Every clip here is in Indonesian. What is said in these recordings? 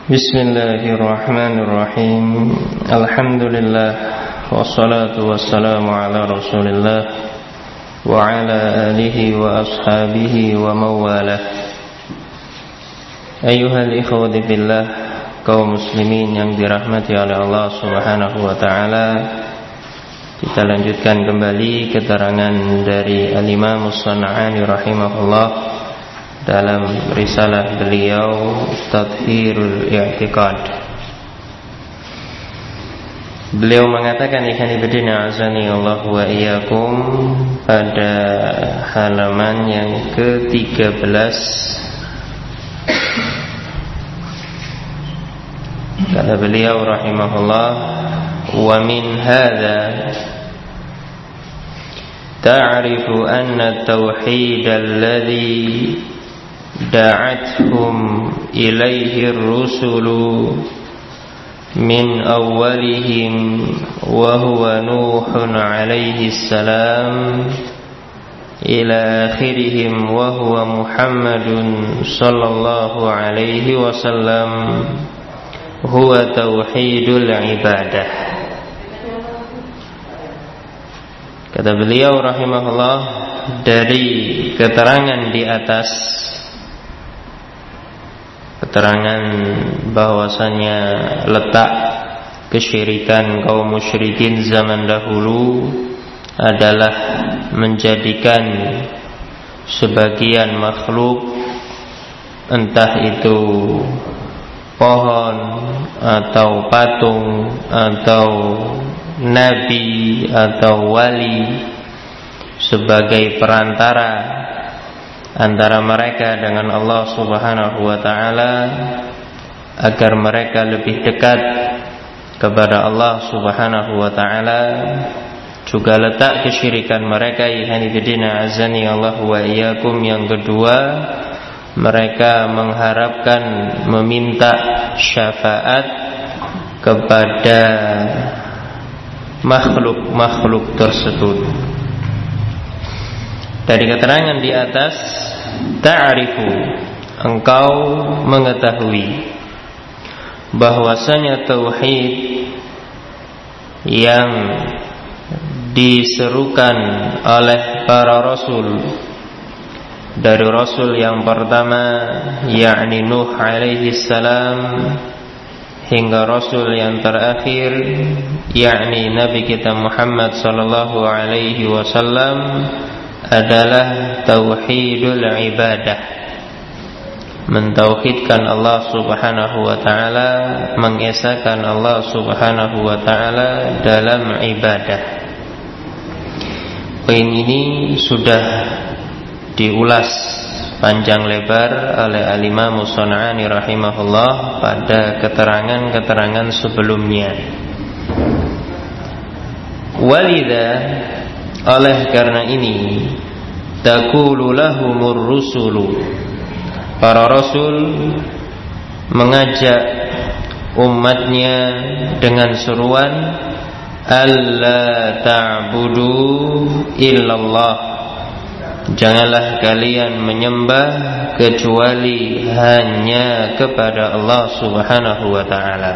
Bismillahirrahmanirrahim. Alhamdulillah, wassalatu wassalamu ala Rasulillah wa ala alihi wa ashabihi wa mawalah. Ayyuhal ikhwati fillah, kaum muslimin yang dirahmati oleh Allah Subhanahu wa taala. Kita lanjutkan kembali keterangan dari Al-Imam As-San'ani rahimahullah dalam risalah beliau Tadhhirul I'tiqad. Beliau mengatakan, ikhwani fillah azani Allah wa iyyakum, pada halaman yang ke-13, kata beliau rahimahullah, wa min hadza ta'rifu anna at-tauhid alladhi da'athum ilaihi ar-rusulu min awwalihim wa huwa Nuhun alaihi salam ila akhirihim wa huwa Muhammadun sallallahu alaihi wasallam huwa tauhidul ibadah. Kata beliau rahimahullah, dari keterangan di atas, keterangan bahwasanya letak kesyirikan kaum musyrikin zaman dahulu adalah menjadikan sebagian makhluk, entah itu pohon atau patung atau nabi atau wali, sebagai perantara antara mereka dengan Allah Subhanahu wa ta'ala, agar mereka lebih dekat kepada Allah Subhanahu wa ta'ala. Juga letak kesyirikan mereka, ikhwani fillah azani Allah wa iyyakum, yang kedua, mereka mengharapkan, meminta syafaat kepada makhluk-makhluk tersebut. Dari keterangan di atas, ta'rifu, engkau mengetahui bahwasanya tauhid yang diserukan oleh para rasul, dari rasul yang pertama yakni Nuh alaihi salam hingga rasul yang terakhir yakni Nabi kita Muhammad sallallahu alaihi wasallam, adalah tauhidul ibadah, mentauhidkan Allah Subhanahu wa ta'ala, mengesahkan Allah Subhanahu wa ta'ala dalam ibadah. Poin ini sudah diulas panjang lebar oleh Al-Imam As-San'ani rahimahullah pada keterangan-keterangan sebelumnya. Walidha, oleh karena ini, taqulu lahumur rusulu, para rasul mengajak umatnya dengan seruan alla ta'budu illallah, janganlah kalian menyembah kecuali hanya kepada Allah Subhanahu wa ta'ala.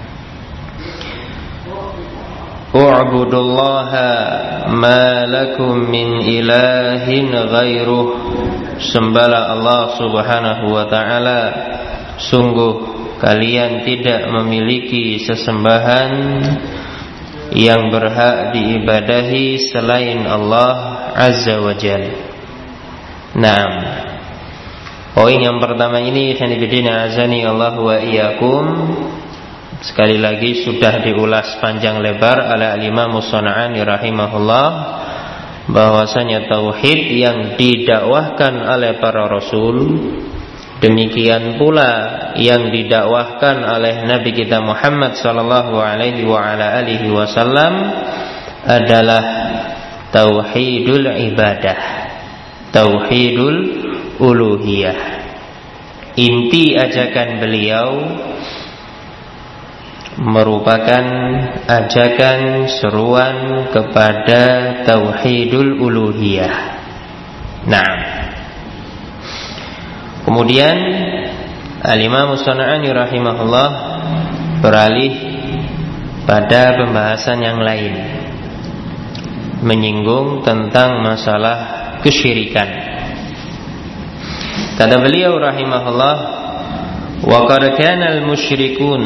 U'budullaha ma lakum min ilahin ghairuh, sembahlah Allah Subhanahu wa ta'ala, sungguh kalian tidak memiliki sesembahan yang berhak diibadahi selain Allah Azza wa Jalla. Naam. Poin yang pertama ini, khanibidina azani Allah wa iyyakum, sekali lagi sudah diulas panjang lebar oleh Al-Imam As-San'ani rahimahullah, bahwasanya tauhid yang didakwahkan oleh para rasul, demikian pula yang didakwahkan oleh Nabi kita Muhammad sallallahu alaihi wa ala alihi wasallam, adalah tauhidul ibadah, tauhidul uluhiyah. Inti ajakan beliau merupakan ajakan seruan kepada tauhidul uluhiyah. Nah, kemudian Al-Imam As-San'ani rahimahullah beralih pada pembahasan yang lain, menyinggung tentang masalah kesyirikan. Kata beliau rahimahullah, wa qad kana al-musyrikun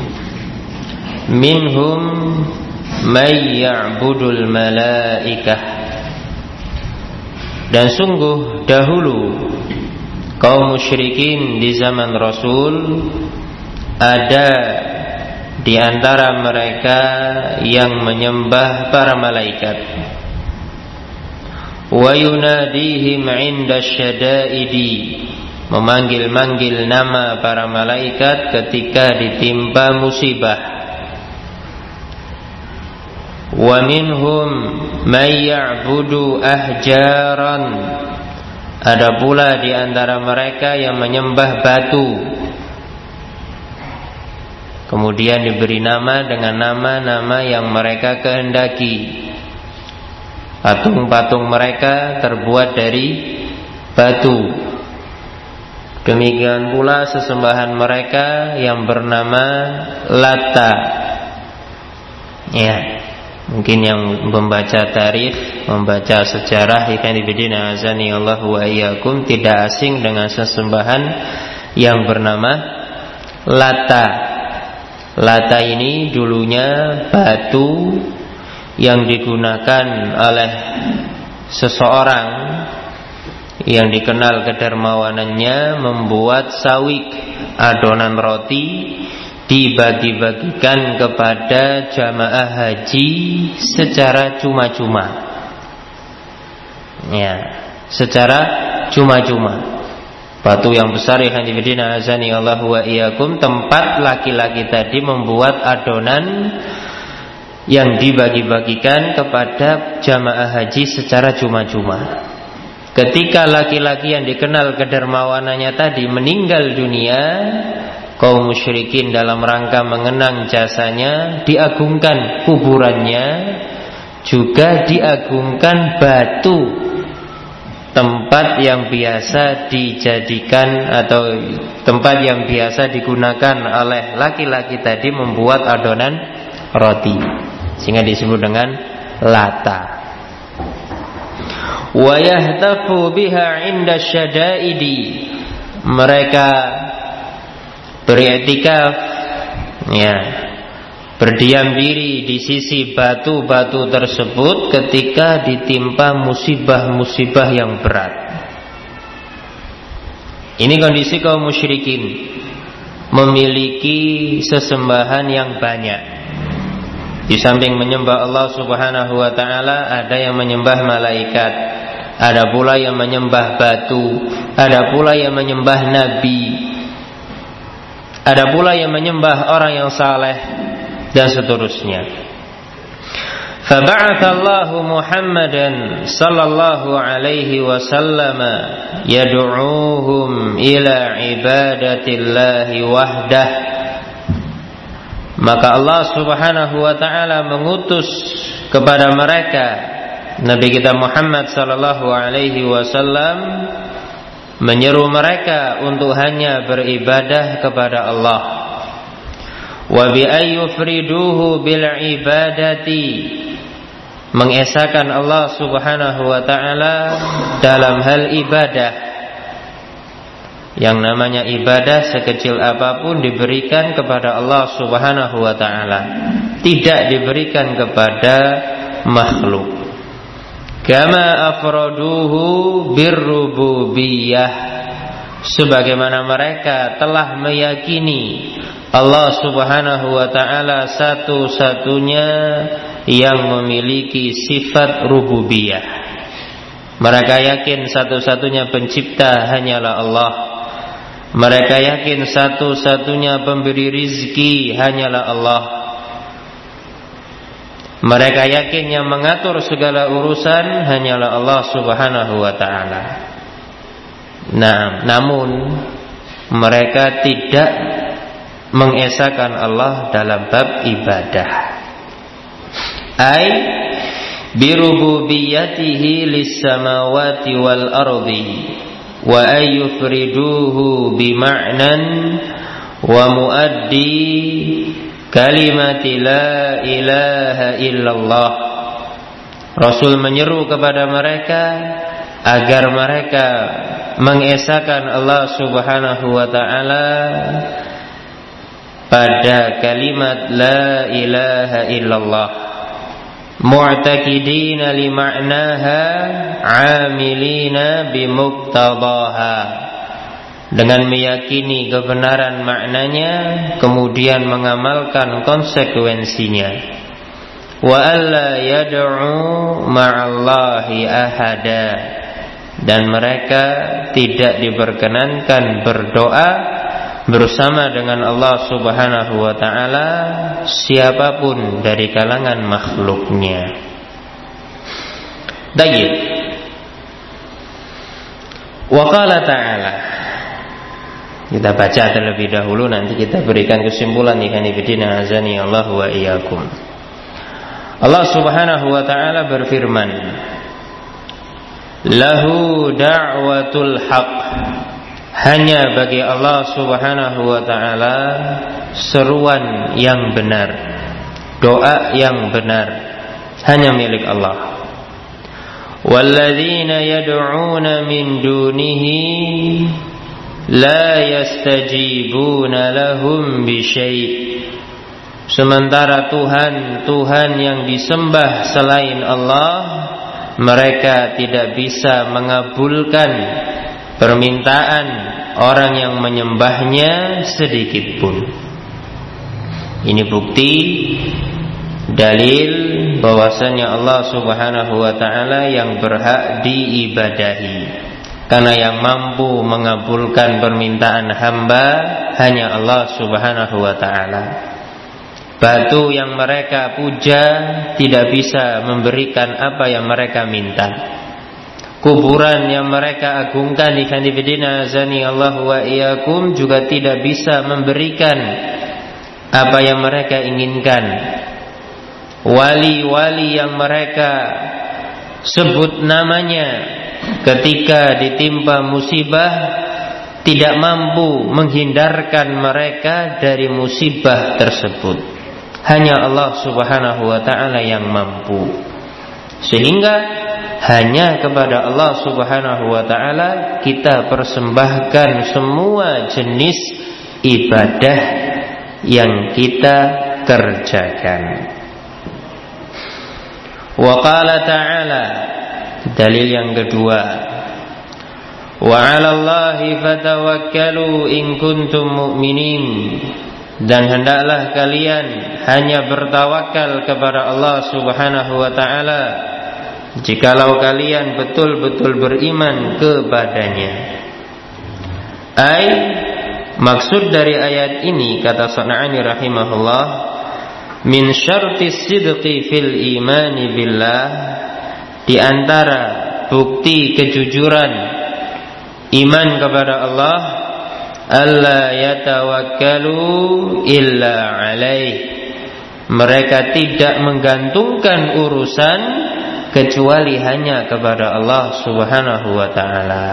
minhum may ya'budul malaikah. Dan sungguh dahulu kaum musyrikin di zaman Rasul ada di antara mereka yang menyembah para malaikat. Wa yunadihim 'inda syada'idi, memanggil-manggil nama para malaikat ketika ditimpa musibah. Wa minhum may ya'budu ahjaran, ada pula di antara mereka yang menyembah batu, kemudian diberi nama dengan nama-nama yang mereka kehendaki. Patung-patung mereka terbuat dari batu. Demikian pula sesembahan mereka yang bernama Lata. Ya, mungkin yang membaca tarikh, membaca sejarah ikan ibidina azani Allah wa iyyakum tidak asing dengan sesembahan yang bernama Lata. Lata ini dulunya batu yang digunakan oleh seseorang yang dikenal kedermawanannya membuat sawik, adonan roti, dibagi-bagikan kepada jamaah haji secara cuma-cuma. Ya, secara cuma-cuma. Batu yang besar yang dibidina azani Allah wa iyyakum, tempat laki-laki tadi membuat adonan yang dibagi-bagikan kepada jamaah haji secara cuma-cuma. Ketika laki-laki yang dikenal kedermawanannya tadi meninggal dunia, kaum musyrikin dalam rangka mengenang jasanya diagungkan kuburannya, juga diagungkan batu, tempat yang biasa dijadikan atau tempat yang biasa digunakan oleh laki-laki tadi membuat adonan roti, sehingga disebut dengan Lata. Wa yahtafu biha 'inda syada'idi, mereka beriktikaf, ya, berdiam diri di sisi batu-batu tersebut ketika ditimpa musibah-musibah yang berat. Ini kondisi kaum musyrikin, memiliki sesembahan yang banyak. Di samping menyembah Allah Subhanahu wa ta'ala, ada yang menyembah malaikat, ada pula yang menyembah batu, ada pula yang menyembah nabi, ada pula yang menyembah orang yang saleh, dan seterusnya. Faba'athallahu Muhammadan sallallahu alaihi wasallam yad'uuhum ila ibadatillahi wahdah. Maka Allah Subhanahu wa ta'ala mengutus kepada mereka Nabi kita Muhammad sallallahu alaihi wasallam, menyeru mereka untuk hanya beribadah kepada Allah. Wa bi ayyufriduhu bil ibadati, mengesahkan Allah Subhanahu wa ta'ala dalam hal ibadah. Yang namanya ibadah sekecil apapun diberikan kepada Allah Subhanahu wa ta'ala, tidak diberikan kepada makhluk. Kama afraduhu birrububiyah, sebagaimana mereka telah meyakini Allah Subhanahu wa ta'ala satu-satunya yang memiliki sifat rububiyah. Mereka yakin satu-satunya pencipta hanyalah Allah. Mereka yakin satu-satunya pemberi rizki hanyalah Allah. Mereka yakin yang mengatur segala urusan hanyalah Allah Subhanahu wa ta'ala. Nah, namun mereka tidak mengesahkan Allah dalam bab ibadah. Ai birububiyatihi lis-samawati wal ardi wa ayyufriduhu bima'nan wa muaddi kalimati la ilaha illallah. Rasul menyeru kepada mereka agar mereka mengesahkan Allah Subhanahu wa taala pada kalimat la ilaha illallah, mu'taqidina li ma'naha 'amilina bi muqtadaha, dengan meyakini kebenaran maknanya kemudian mengamalkan konsekuensinya. Wa alla yad'u ma'allahi ahada, dan mereka tidak diperkenankan berdoa bersama dengan Allah Subhanahu wa taala siapapun dari kalangan makhluknya. Baik. Wa qala ta'ala, kita baca terlebih dahulu, nanti kita berikan kesimpulan. Ikhwani fillah azani Allah wa iyyakum. Allah Subhanahu wa taala berfirman, lahu da'watul haq, hanya bagi Allah Subhanahu wa taala seruan yang benar, doa yang benar, hanya milik Allah. Walladzina yad'una min dunihi la yastajibuna lahum bisyai', sementara Tuhan yang disembah selain Allah, mereka tidak bisa mengabulkan permintaan orang yang menyembahnya sedikit pun. Ini bukti, dalil bahwasanya Allah Subhanahu wa taala yang berhak diibadahi, karena yang mampu mengabulkan permintaan hamba hanya Allah Subhanahu wa taala. Batu yang mereka puja tidak bisa memberikan apa yang mereka minta. Kuburan yang mereka agungkan, ikhwan fillah azani Allah wa iyyakum, juga tidak bisa memberikan apa yang mereka inginkan. Wali-wali yang mereka sebut namanya ketika ditimpa musibah tidak mampu menghindarkan mereka dari musibah tersebut. Hanya Allah Subhanahu wa ta'ala yang mampu. Sehingga hanya kepada Allah Subhanahu wa ta'ala kita persembahkan semua jenis ibadah yang kita kerjakan. Wa qala ta'ala, dalil yang kedua, wa 'alallahi fatawakkalu in kuntum mu'minin, dan hendaklah kalian hanya bertawakal kepada Allah Subhanahu wa ta'ala jikalau kalian betul-betul beriman kepadanya. Maksud dari ayat ini, kata Sana'ani rahimahullah, min syartis sidqi fil imani billah, di antara bukti kejujuran iman kepada Allah, alla yatawakkalu illa alaih, mereka tidak menggantungkan urusan kecuali hanya kepada Allah Subhanahu wa ta'ala.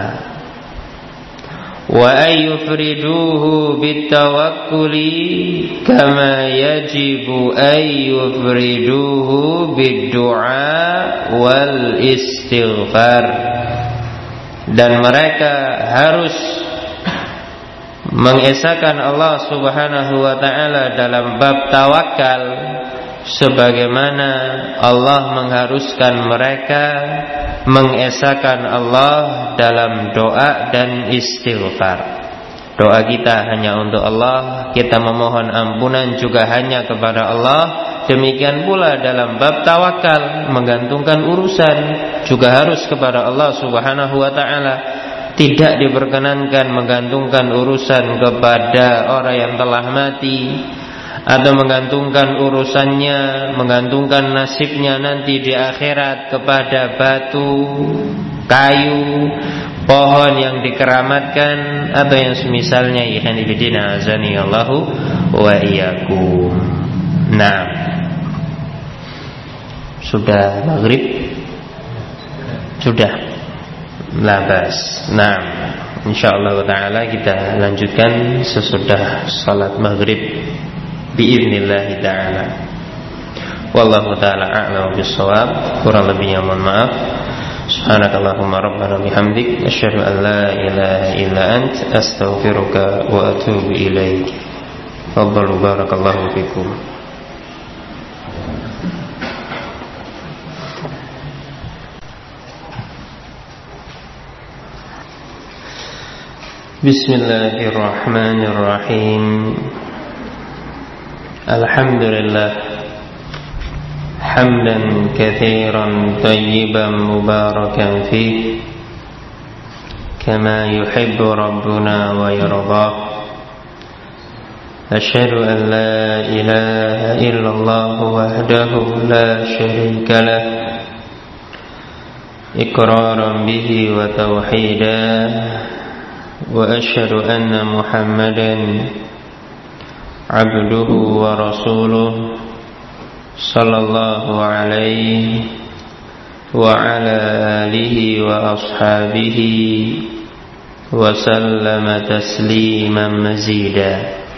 Wa ayyufriduhu bitawakkuli kama yajibu ayyufriduhu biddu'a wal istighfar, dan mereka harus mengesahkan Allah Subhanahu wa ta'ala dalam bab tawakal sebagaimana Allah mengharuskan mereka mengesahkan Allah dalam doa dan istighfar. Doa kita hanya untuk Allah, kita memohon ampunan juga hanya kepada Allah. Demikian pula dalam bab tawakal, menggantungkan urusan juga harus kepada Allah Subhanahu wa ta'ala. Tidak diperkenankan menggantungkan urusan kepada orang yang telah mati, atau menggantungkan urusannya, menggantungkan nasibnya nanti di akhirat kepada batu, kayu, pohon yang dikeramatkan, atau yang semisalnya. Ikhwan fillah azani Allahu wa iyyakum. Nah, sudah maghrib? Sudah. labas. Nah, insyaallah taala kita lanjutkan sesudah salat maghrib biiznillah taala. Wallahu taala a'lam bissawab. Kurang lebihnya mohon maaf. Subhanakallahumma rabbana bihamdik asyhadu an la ilaha illa ant astaghfiruka wa atubu ilaik. Fadhalu barakallahu fikum. Bismillahirrahmanirrahim. Alhamdulillah hamdan katsiran tayyiban mubarakan fih kama yuhibbu rabbuna wa yarda. Asyhadu an la ilaha illallah wahdahu la syarika lah iqraran bihi wa tauhidan. وأشهد أن محمدا عبده ورسوله صلى الله عليه وعلى آله وأصحابه وسلم تسليما مزيدا.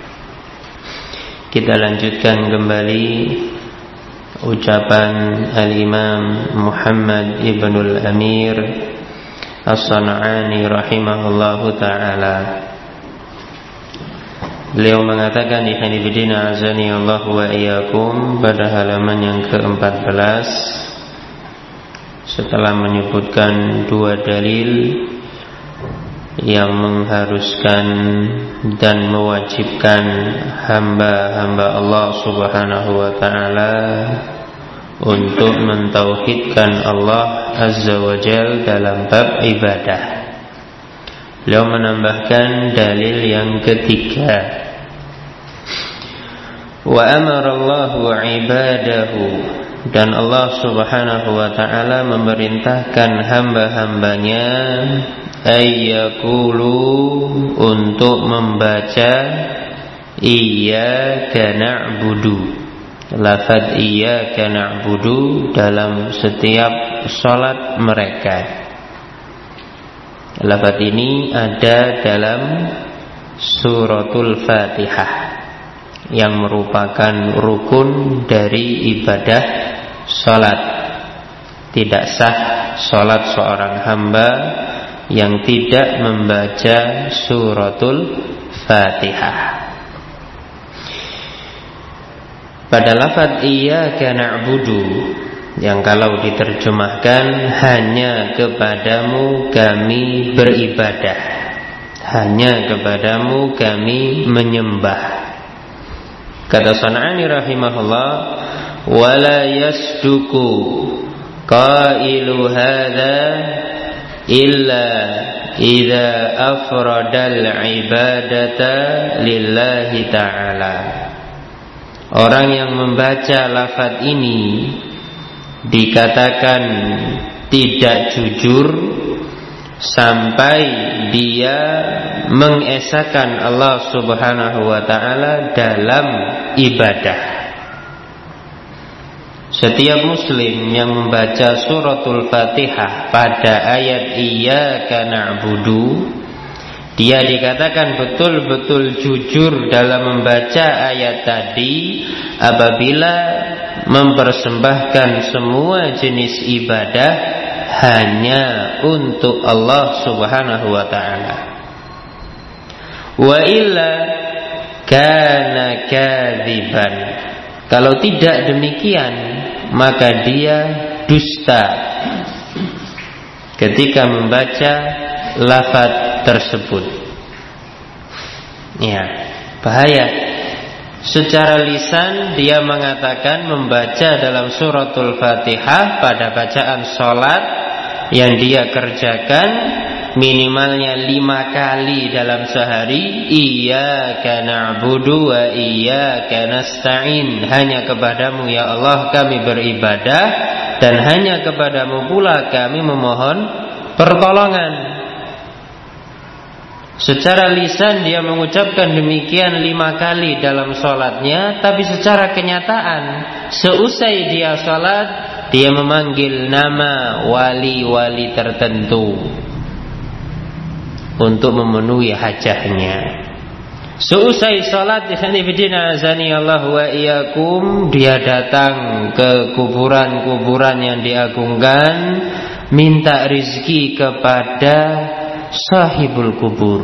Kita lanjutkan kembali ucapan Al-Imam Muhammad Ibnul Amir As-San'ani rahimahullahu ta'ala. Beliau mengatakan ikhwani fillah azani Allah wa iyyakum pada halaman yang ke-14 setelah menyebutkan dua dalil yang mengharuskan dan mewajibkan hamba-hamba Allah Subhanahu wa ta'ala untuk mentauhidkan Allah Azza wa Jal dalam bab ibadah. Beliau menambahkan dalil yang ketiga. Wa amara Allahu ibadahu, dan Allah Subhanahu wa ta'ala memerintahkan hamba-hambanya ayyakulu untuk membaca iyyaka na'budu, lafaz iyyaka na'budu dalam setiap salat mereka. Lafaz ini ada dalam suratul Fatihah yang merupakan rukun dari ibadah salat. Tidak sah salat seorang hamba yang tidak membaca suratul Fatihah. Pada lafaz iyyaka na'budu yang kalau diterjemahkan hanya kepadamu kami beribadah, hanya kepadamu kami menyembah. Kata San'ani rahimahullah, wala yasduku qailu hadza illa idza afradal ibadata lillahi ta'ala. Orang yang membaca lafaz ini dikatakan tidak jujur sampai dia mengesahkan Allah Subhanahu wa ta'ala dalam ibadah. Setiap muslim yang membaca suratul Fatihah pada ayat iyyaka na'budu, dia dikatakan betul-betul jujur dalam membaca ayat tadi apabila mempersembahkan semua jenis ibadah hanya untuk Allah Subhanahu wa ta'ala. Wa illa kana kadziban. Kalau tidak demikian, maka dia dusta ketika membaca lafaz tersebut. Ya, bahaya. Secara lisan dia mengatakan membaca dalam suratul Fatihah pada bacaan sholat yang dia kerjakan minimalnya 5 kali dalam sehari. Iyyaka na'budu wa iyyaka nasta'in. Hanya kepadamu ya Allah kami beribadah, dan hanya kepadamu pula kami memohon pertolongan. Secara lisan dia mengucapkan demikian 5 kali dalam sholatnya, tapi secara kenyataan seusai dia sholat dia memanggil nama wali-wali tertentu. untuk memenuhi hajahnya. Seusai salat ikhwanifidina azani Allah wa iyyakum, dia datang ke kuburan-kuburan yang diagungkan, minta rizki kepada sahibul kubur.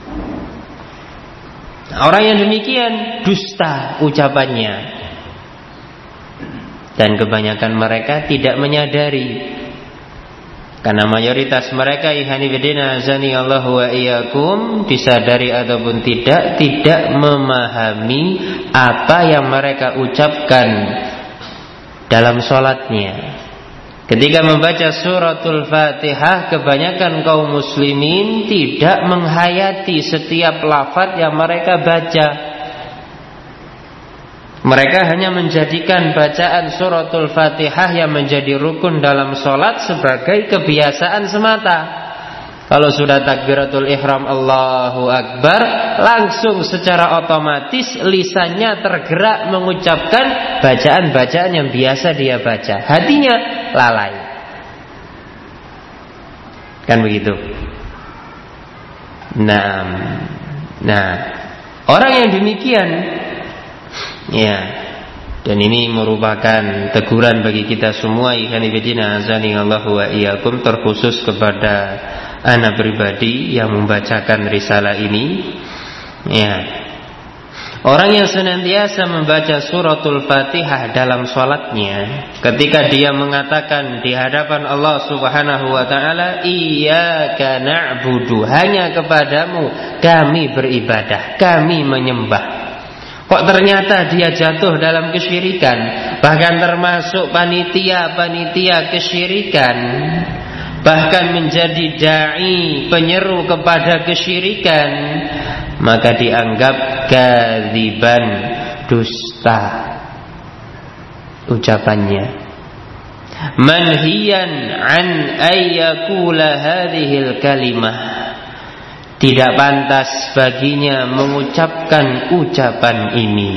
Orang yang demikian dusta ucapannya, dan kebanyakan mereka tidak menyadari. Karena mayoritas mereka ikhwanifidina azani Allah wa iyyakum, disadari ataupun tidak memahami apa yang mereka ucapkan dalam sholatnya. Ketika membaca suratul Fatihah, kebanyakan kaum muslimin tidak menghayati setiap lafaz yang mereka baca. Mereka hanya menjadikan bacaan suratul Fatihah yang menjadi rukun dalam sholat sebagai kebiasaan semata. Kalau sudah takbiratul ihram Allahu Akbar, langsung secara otomatis lisannya tergerak mengucapkan bacaan-bacaan yang biasa dia baca. Hatinya lalai. Kan begitu. Nah, orang yang demikian, ya, dan ini merupakan teguran bagi kita semua ikhwanifidina azani Allah wa iyyakum, terkhusus kepada anak pribadi yang membacakan risalah ini. Ya, orang yang senantiasa membaca suratul Fatihah dalam sholatnya, ketika dia mengatakan di hadapan Allah Subhanahu wa ta'ala, iyyaka na'budu, hanya kepadamu kami beribadah, kami menyembah. Kok ternyata dia jatuh dalam kesyirikan, bahkan termasuk panitia kesyirikan, bahkan menjadi da'i, penyeru kepada kesyirikan, maka dianggap kadziban, dusta ucapannya. Manhiyan an ayyakula hadhil kalimah, tidak pantas baginya mengucapkan ucapan ini.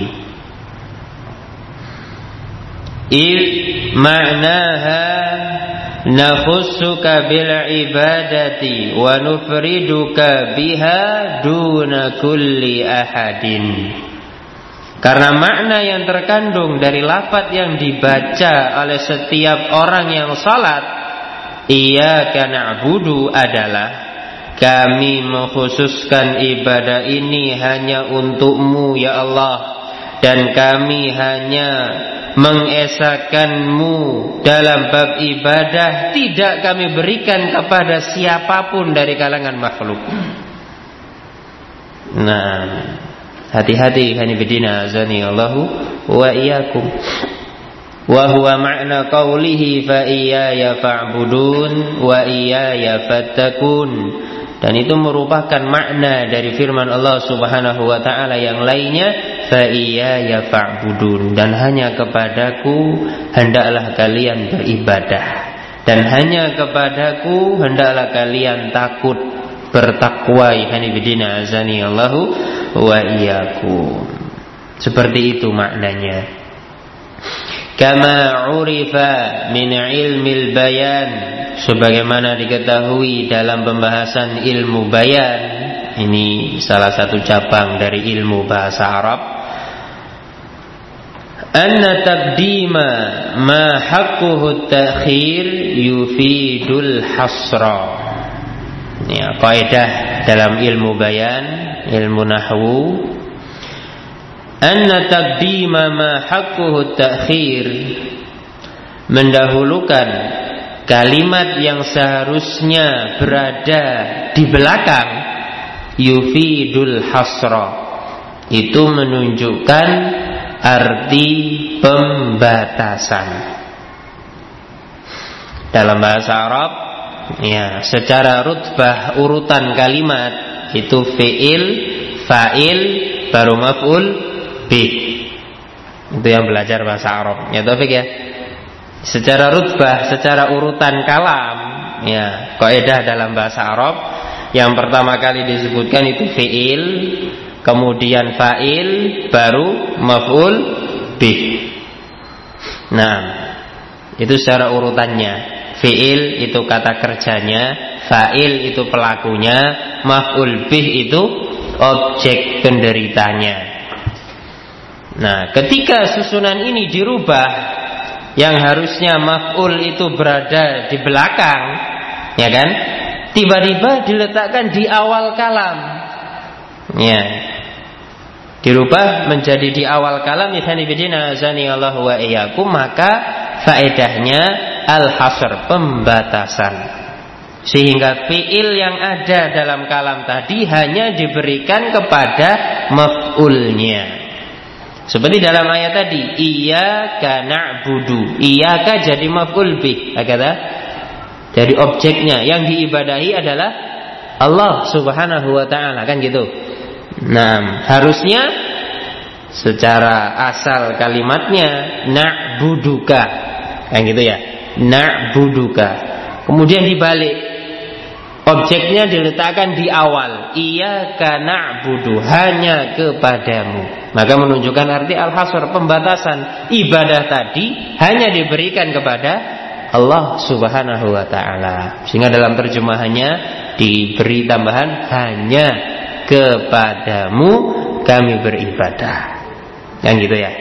Ma'naha nakhussuka bil ibadati wa nufriduka biha duna kulli ahadin. Karena makna yang terkandung dari lafaz yang dibaca oleh setiap orang yang salat, iyyaka na'budu, adalah kami mengkhususkan ibadah ini hanya untukmu ya Allah, dan kami hanya mengesahkanmu dalam bab ibadah, tidak kami berikan kepada siapapun dari kalangan makhluk. Nah, hati-hati ikhwanifidina azani Allahu wa iyyakum. Wa huwa ma'na qawlihi fa iyaya fa'budun wa iyaya fattakun. Dan itu merupakan makna dari firman Allah Subhanahu wa ta'ala yang lainnya, fa iyaya fa'budun, dan hanya kepadaku hendaklah kalian beribadah, dan hanya kepadaku hendaklah kalian takut, bertakwa. Ikhwanifidina azani Allahu wa iyyakum. Seperti itu maknanya. Kama urifa min ilmil bayan, sebagaimana diketahui dalam pembahasan ilmu bayan. Ini salah satu cabang dari ilmu bahasa Arab. Anna taqdima ma haqquhu ta'khir yufidul hasra. Ya, kaidah dalam ilmu bayan, ilmu nahwu. Anna taqdima ma haqquhu ta'khir, mendahulukan kalimat yang seharusnya berada di belakang, yufidul hasra, itu menunjukkan arti pembatasan. Dalam bahasa Arab, ya, secara rutbah urutan kalimat itu fi'il, fa'il, baru maf'ul bih. Itu yang belajar bahasa Arab, ya Taufik ya. Secara rutbah, secara urutan kalam, ya, kaidah dalam bahasa Arab, yang pertama kali disebutkan itu fi'il, kemudian fa'il, baru maf'ul bih. Nah, itu secara urutannya. Fi'il itu kata kerjanya, Fa'il itu pelakunya, maf'ul bih itu objek penderitanya. Nah, ketika susunan ini dirubah, yang harusnya maf'ul itu berada di belakang, ya kan? Tiba-tiba diletakkan di awal kalam. Ya. Dirubah menjadi di awal kalam, ikhwan fillah azani Allah wa iyyakum, maka faedahnya al-hasr, pembatasan. Sehingga fi'il yang ada dalam kalam tadi hanya diberikan kepada maf'ulnya. Seperti dalam ayat tadi, iyyaka na'budu. Iyyaka jadi maf'ul bih, kata dari objeknya, yang diibadahi adalah Allah Subhanahu wa taala, kan gitu. Nah, harusnya secara asal kalimatnya na'buduka, kan gitu ya. Na'buduka. Kemudian dibalik, objeknya diletakkan di awal, iyyaka na'budu, hanya kepadamu. Maka menunjukkan arti al-hasr, pembatasan. Ibadah tadi hanya diberikan kepada Allah Subhanahu wa taala. Sehingga dalam terjemahannya diberi tambahan, hanya kepadamu kami beribadah. Yang gitu ya.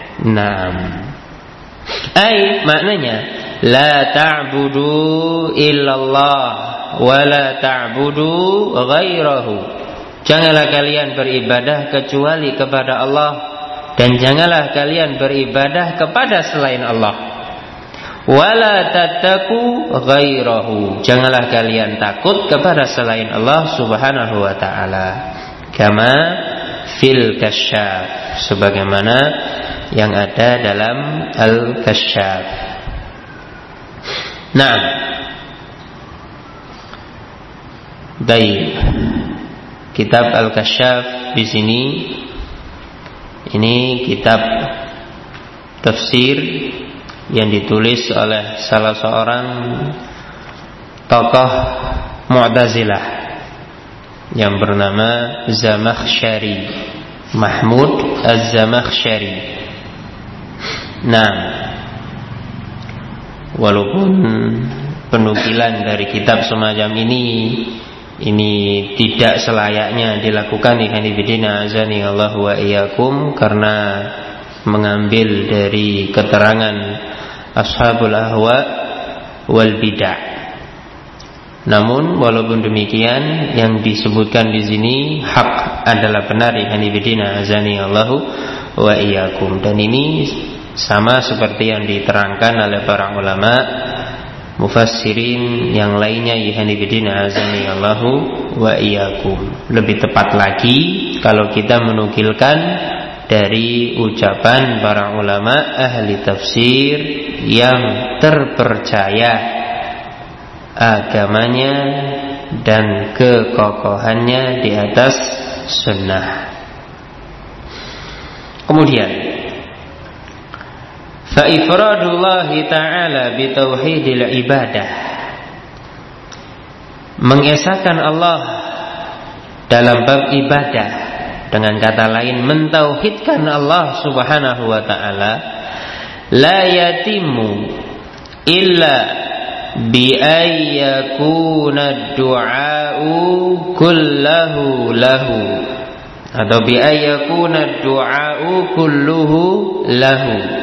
Maknanya la ta'budu illallah wa la ta'budu ghairahu. Janganlah kalian beribadah kecuali kepada Allah, dan janganlah kalian beribadah kepada selain Allah. Wa la tattaqu ghairahu. Janganlah kalian takut kepada selain Allah Subhanahu wa taala. Kama fil kasyaf, sebagaimana yang ada dalam al-kasyaf. Nah, baik. Kitab al-kasyaf di sini, ini kitab tafsir yang ditulis oleh salah seorang tokoh Mu'tazilah yang bernama Zamakhsyari, Mahmud Az-Zamakhsyari. Nah, walaupun penukilan dari kitab semacam ini tidak selayaknya dilakukan di kanibidina azani Allah wa iyyakum, karena mengambil dari keterangan ashabul ahwa wal bid'ah. Namun walaupun demikian, yang disebutkan di sini hak adalah benar, di kanibidina azani Allah wa iyyakum. Dan ini sama seperti yang diterangkan oleh para ulama mufassirin yang lainnya, yihanibidina azani Allahu wa iyyakum. Lebih tepat lagi kalau kita menukilkan dari ucapan para ulama ahli tafsir yang terpercaya agamanya dan kekokohannya di atas sunnah. Kemudian Fa'ifradullahi ta'ala bitauhidil ibadah, mengesahkan Allah dalam bab ibadah, dengan kata lain mentauhidkan Allah Subhanahu wa ta'ala, la yatimu illa bi ayyakuna du'a'u kullahu lahu, atau bi ayyakuna du'a'u kulluhu lahu.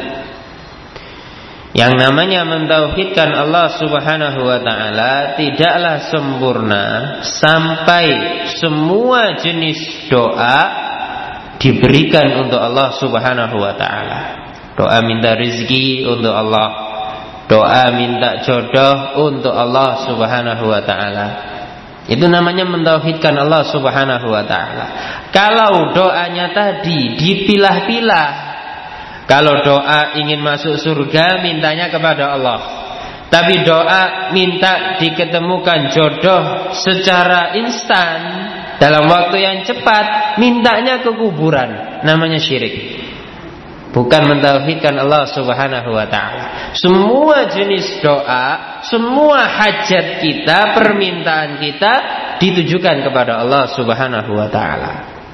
Yang namanya mentauhidkan Allah Subhanahu wa ta'ala tidaklah sempurna sampai semua jenis doa diberikan untuk Allah Subhanahu wa ta'ala. Doa minta rizki untuk Allah, doa minta jodoh untuk Allah Subhanahu wa ta'ala. Itu namanya mentauhidkan Allah Subhanahu wa ta'ala. Kalau doanya tadi dipilah-pilah, kalau doa ingin masuk surga, mintanya kepada Allah. Tapi doa minta diketemukan jodoh secara instan, dalam waktu yang cepat, mintanya ke kuburan, namanya syirik. Bukan mentauhidkan Allah Subhanahu wa ta'ala. Semua jenis doa, semua hajat kita, permintaan kita ditujukan kepada Allah Subhanahu wa ta'ala.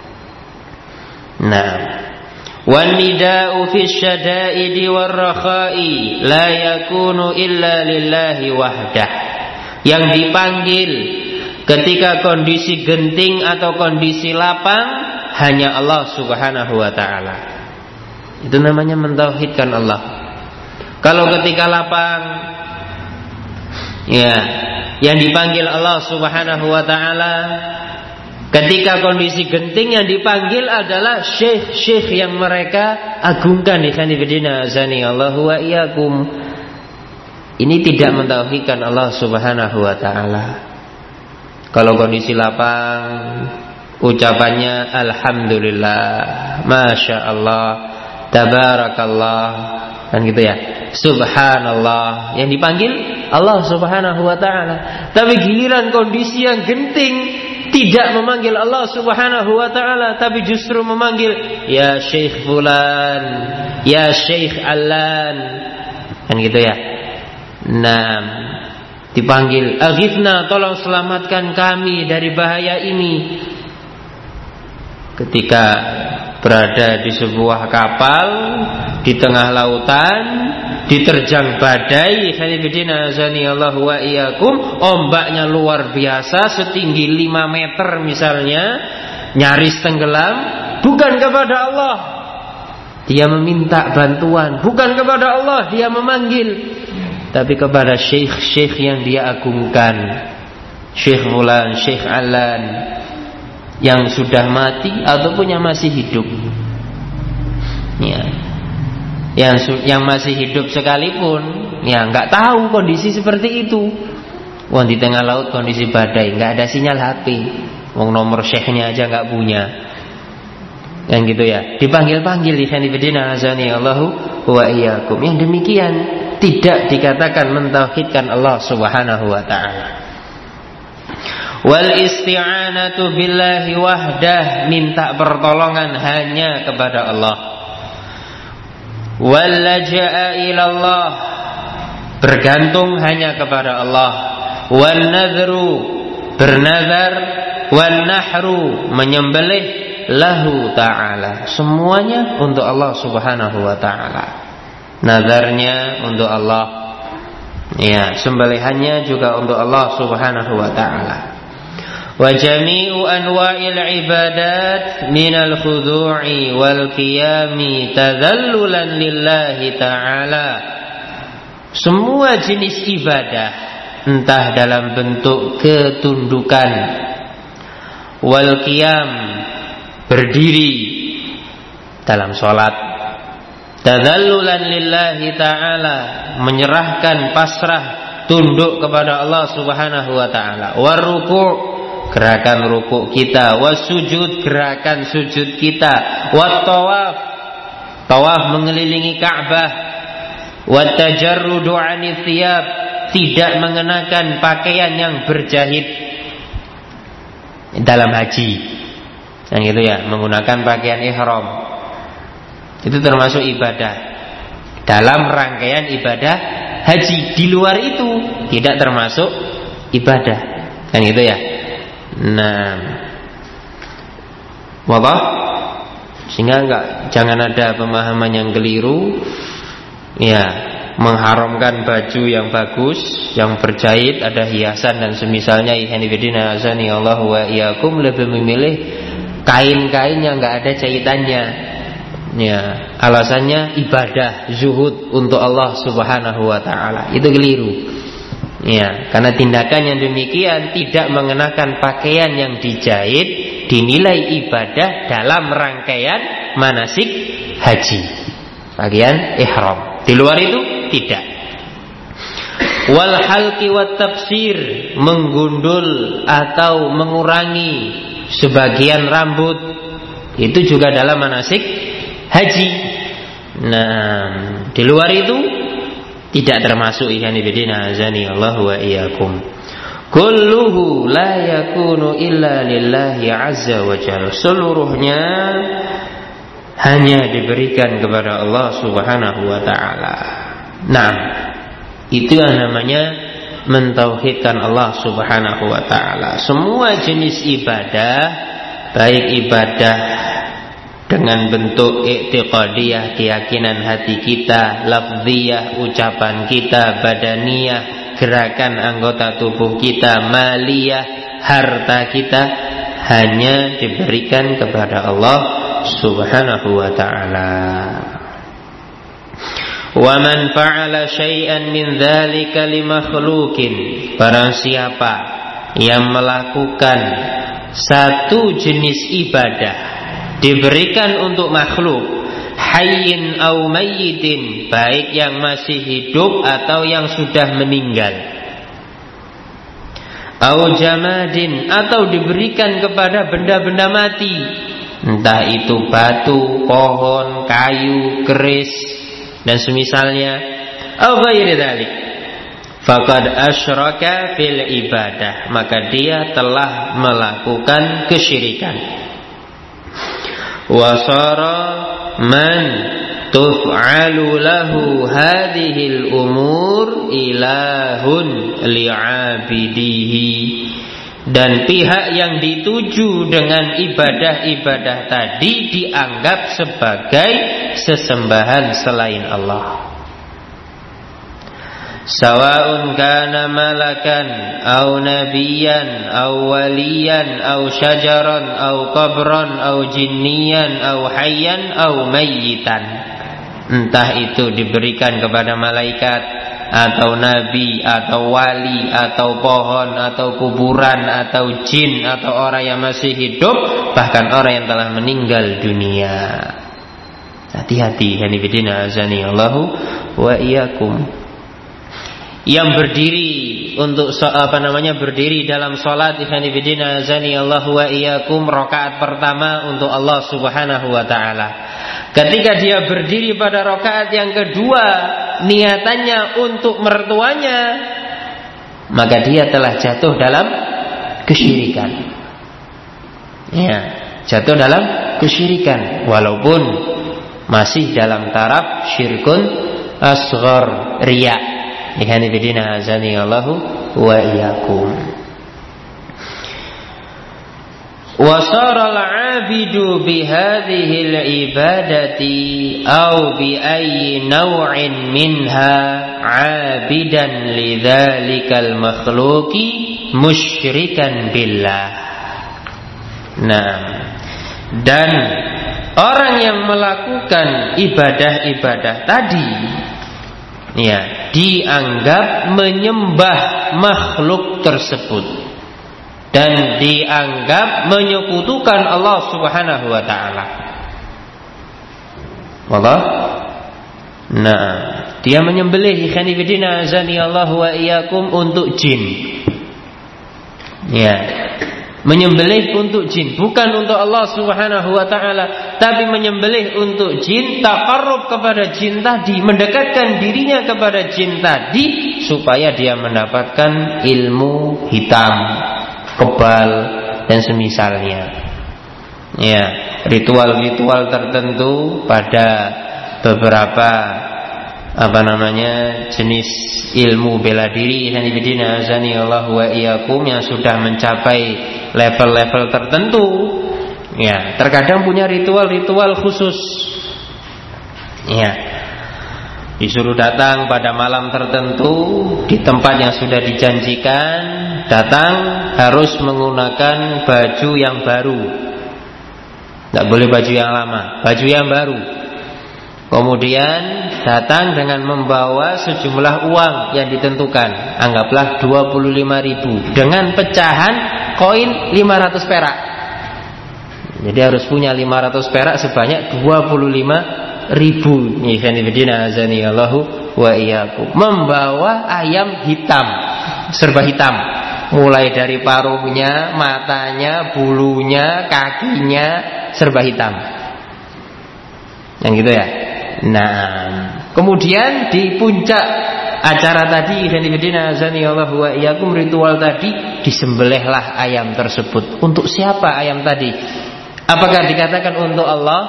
Nah, وَالنِّدَاءُ فِي الشَّدَائِدِ وَالرَّخَاءِ لَا يَكُونُ إِلَّا لِلَّهِ وَحْدَهُ. Yang dipanggil ketika kondisi genting atau kondisi lapang hanya Allah Subhanahu wa ta'ala. Itu namanya mentauhidkan Allah. Kalau ketika lapang, ya, yang dipanggil Allah Subhanahu wa ta'ala. Ketika kondisi genting yang dipanggil adalah syekh-syekh yang mereka agungkan. Ikhwan fillah azani Allahu wa iyyakum. Ini tidak mentauhidkan Allah Subhanahu wa ta'ala. Kalau kondisi lapang, ucapannya alhamdulillah, masya Allah, tabarakallah, kan gitu ya, subhanallah. Yang dipanggil Allah Subhanahu wa ta'ala. Tapi giliran kondisi yang genting, tidak memanggil Allah Subhanahu wa ta'ala, tapi justru memanggil ya Syekh Fulan, ya Syekh Alan, kan gitu ya. Nah, dipanggil aghithna, tolong selamatkan kami dari bahaya ini. Ketika berada di sebuah kapal di tengah lautan, diterjang badai, khalifidina azani Allah wa iyyakum, ombaknya luar biasa setinggi 5 meter misalnya, nyaris tenggelam, bukan kepada Allah dia meminta bantuan, bukan kepada Allah dia memanggil, tapi kepada syekh-syekh yang dia agungkan, Syekh Fulan, Syekh Alan, yang sudah mati ataupun yang masih hidup. Ya. Yang masih hidup sekalipun, ya nggak tahu kondisi seperti itu. Wong di tengah laut kondisi badai, nggak ada sinyal HP, wong nomor syekhnya aja nggak punya, yang gitu ya. Dipanggil-panggil di khanifidina azani Allahu wa iyyakum. Yang demikian tidak dikatakan mentauhidkan Allah Subhanahu wa ta'ala. Wal isti'anatu billahi wahdah, minta pertolongan hanya kepada Allah. Wal laja'a ilallah, bergantung hanya kepada Allah. Wan nadhru, bernazar. Wan nahru, menyembelih. Lahu ta'ala, semuanya untuk Allah Subhanahu wa ta'ala. Nazarnya untuk Allah, ya, sembelihannya juga untuk Allah Subhanahu wa ta'ala. Wa jami'u anwa'il ibadat minal khudu'i wal qiyami tadhallulan lillahi ta'ala. Semua jenis ibadah, entah dalam bentuk ketundukan, wal qiyam, berdiri dalam sholat, tadhallulan lillahi ta'ala, menyerahkan, pasrah, tunduk kepada Allah Subhanahu wa ta'ala. Waruku', gerakan rukuk kita. Wasujud, gerakan sujud kita. Wattawaf, tawaf mengelilingi Ka'bah. Wattajarrudu 'anil thiyab, tidak mengenakan pakaian yang berjahit dalam haji, yang itu ya, menggunakan pakaian ihram. Itu termasuk ibadah dalam rangkaian ibadah haji. Di luar itu tidak termasuk ibadah, kan gitu ya. Nah, wallah, sehingga jangan ada pemahaman yang keliru, ya, mengharamkan baju yang bagus, yang berjahit, ada hiasan dan semisalnya. Ikhwanifidina azani Allah wa iyyakum, lebih memilih kain-kain yang nggak ada jahitannya. Ya, alasannya ibadah, zuhud untuk Allah Subhanahu wa ta'ala. Itu keliru. Ya, karena tindakan yang demikian tidak mengenakan pakaian yang dijahit dinilai ibadah dalam rangkaian manasik haji, pakaian ihram. Di luar itu tidak. Wal halqi wat tafsir, menggundul atau mengurangi sebagian rambut, itu juga dalam manasik haji. Nah, di luar itu tidak termasuk. Ikhwanifidina azani Allah wa iyyakum. Kulluhu la yakunu illa lillahi azza wa jalla, seluruhnya hanya diberikan kepada Allah Subhanahu wa ta'ala. Nah, itu yang namanya mentauhidkan Allah Subhanahu wa ta'ala. Semua jenis ibadah, baik ibadah dengan bentuk i'tiqadiyah, keyakinan hati kita, lafziyah, ucapan kita, badaniyah, gerakan anggota tubuh kita, maliyah, harta kita hanya diberikan kepada Allah Subhanahu wa ta'ala. Wa man fa'ala syai'an min dzalika li makhluqin, barang siapa yang melakukan satu jenis ibadah diberikan untuk makhluk, hayyin au mayyitin, baik yang masih hidup atau yang sudah meninggal, au jamadin, atau diberikan kepada benda-benda mati, entah itu batu, pohon, kayu, keris dan semisalnya, au ghairi dzalik, faqad asyraka fil ibadah, maka dia telah melakukan kesyirikan. Wa sara man tuf'alu lahu hadhil umur ilahun li'abidihi, dan pihak yang dituju dengan ibadah-ibadah tadi dianggap sebagai sesembahan selain Allah. Sawa'un kana malakan au nabiyan au waliyan au syajaran au qabran au jinniyan au hayyan au mayyitan, entah itu diberikan kepada malaikat atau nabi atau wali atau pohon atau kuburan atau jin atau orang yang masih hidup, bahkan orang yang telah meninggal dunia. Hati-hati, hanifidina azani Allahu wa iyyakum. Yang berdiri untuk berdiri dalam salat, hanifidina azani Allahu wa iyyakum, rakaat pertama untuk Allah Subhanahu wa ta'ala. Ketika dia berdiri pada rakaat yang kedua, niatannya untuk mertuanya, maka dia telah jatuh dalam kesyirikan. Ya, jatuh dalam kesyirikan, walaupun masih dalam taraf syirkun asghar, riya. Hanifidina azani Allahu wa iyyakum. Wasara al-'abidu bihadhihi al-ibadati aw bi ayyi naw'in minha 'abidan lidzalikal makhluqi musyrikan billah. Nah, dan orang yang melakukan ibadah-ibadah tadi, ya, dianggap menyembah makhluk tersebut dan dianggap menyekutukan Allah Subhanahu wa ta'ala. Allah. Nah, dia menyembelih, ikhwanifidina azani Allah wa iyyakum, untuk jin. Ya, menyembelih untuk jin, bukan untuk Allah Subhanahu wa ta'ala, tapi menyembelih untuk jin, taqarrub kepada jin tadi, mendekatkan dirinya kepada jin tadi supaya dia mendapatkan ilmu hitam, kebal dan semisalnya. Ya, ritual-ritual tertentu pada beberapa jenis ilmu bela diri, hanifidina azani Allah wa iyyakum, yang sudah mencapai level-level tertentu, ya, terkadang punya ritual-ritual khusus. Ya, disuruh datang pada malam tertentu di tempat yang sudah dijanjikan, datang harus menggunakan baju yang baru, tidak boleh baju yang lama, baju yang baru. Kemudian datang dengan membawa sejumlah uang yang ditentukan, anggaplah 25.000, dengan pecahan koin 500 perak. Jadi harus punya 500 perak sebanyak 25.000. Ikhwanifidina azani Allahu wa iyyakum. Membawa ayam hitam, serba hitam, mulai dari paruhnya, matanya, bulunya, kakinya, serba hitam. Yang gitu ya. Nah, kemudian di puncak acara tadi, hanifidina azani Allahu wa iyyakum, ritual tadi, disembelihlah ayam tersebut. Untuk siapa ayam tadi? Apakah dikatakan untuk Allah?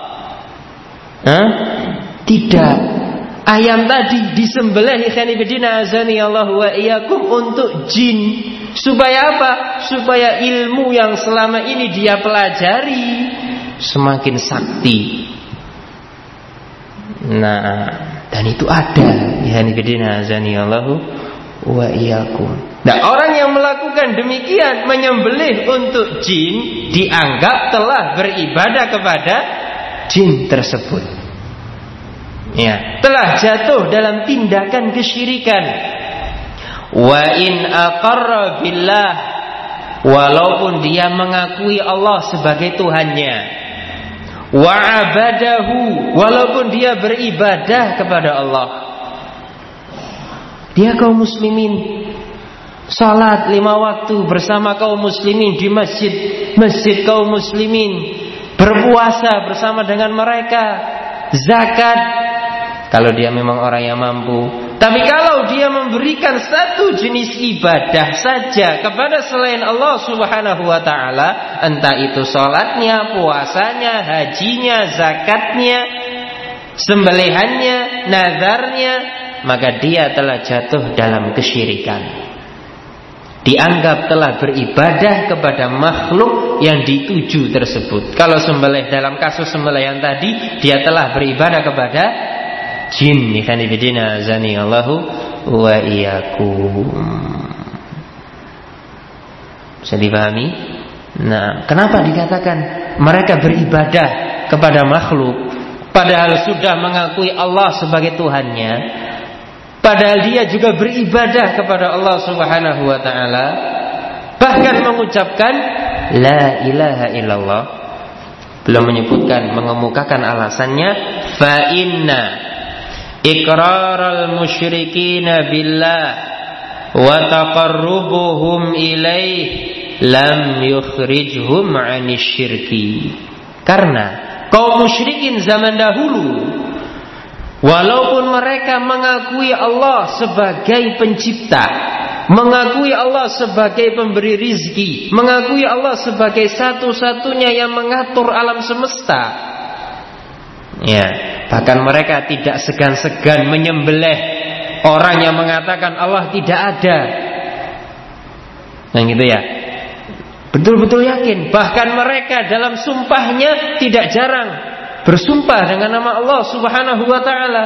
Tidak. Ayam tadi disembelih, hanifidina azani Allahu wa iyyakum, untuk jin. Supaya apa? Supaya ilmu yang selama ini dia pelajari semakin sakti. Nah, dan itu ada, hanifidina azani Allahu wa iyyakum. Nah, orang yang melakukan demikian, menyembelih untuk jin, dianggap telah beribadah kepada jin tersebut. Ya, telah jatuh dalam tindakan kesyirikan. Wa in aqarra billah, walaupun dia mengakui Allah sebagai Tuhannya. Wa abadahu, walaupun dia beribadah kepada Allah. Dia kaum muslimin, salat 5 waktu bersama kaum muslimin di masjid kaum muslimin, berpuasa bersama dengan mereka, zakat kalau dia memang orang yang mampu. Tapi kalau dia memberikan satu jenis ibadah saja kepada selain Allah Subhanahu wa taala, entah itu salatnya, puasanya, hajinya, zakatnya, sembelihannya, nazarnya, maka dia telah jatuh dalam kesyirikan. Dianggap telah beribadah kepada makhluk yang dituju tersebut. Kalau sembelih dalam kasus sembelihan tadi, dia telah beribadah kepada jin. Ikhwanifidina azani Allahu wa iyyakum. Bisa dipahami? Nah, kenapa dikatakan mereka beribadah kepada makhluk, padahal sudah mengakui Allah sebagai Tuhannya? Padahal dia juga beribadah kepada Allah Subhanahu wa taala, bahkan mengucapkan la ilaha illallah. Belum menyebutkan, mengemukakan alasannya, fa inna iqraral musyrikina billah wa taqarrubuhum ilaih lam yukhrijhum 'anil syirki. Karena kaum musyrikin zaman dahulu, walaupun mereka mengakui Allah sebagai pencipta, mengakui Allah sebagai pemberi rizki, mengakui Allah sebagai satu-satunya yang mengatur alam semesta, ya, bahkan mereka tidak segan-segan menyembelih orang yang mengatakan Allah tidak ada. Nah gitu ya, betul-betul yakin. Bahkan mereka dalam sumpahnya tidak jarang bersumpah dengan nama Allah Subhanahu wa taala.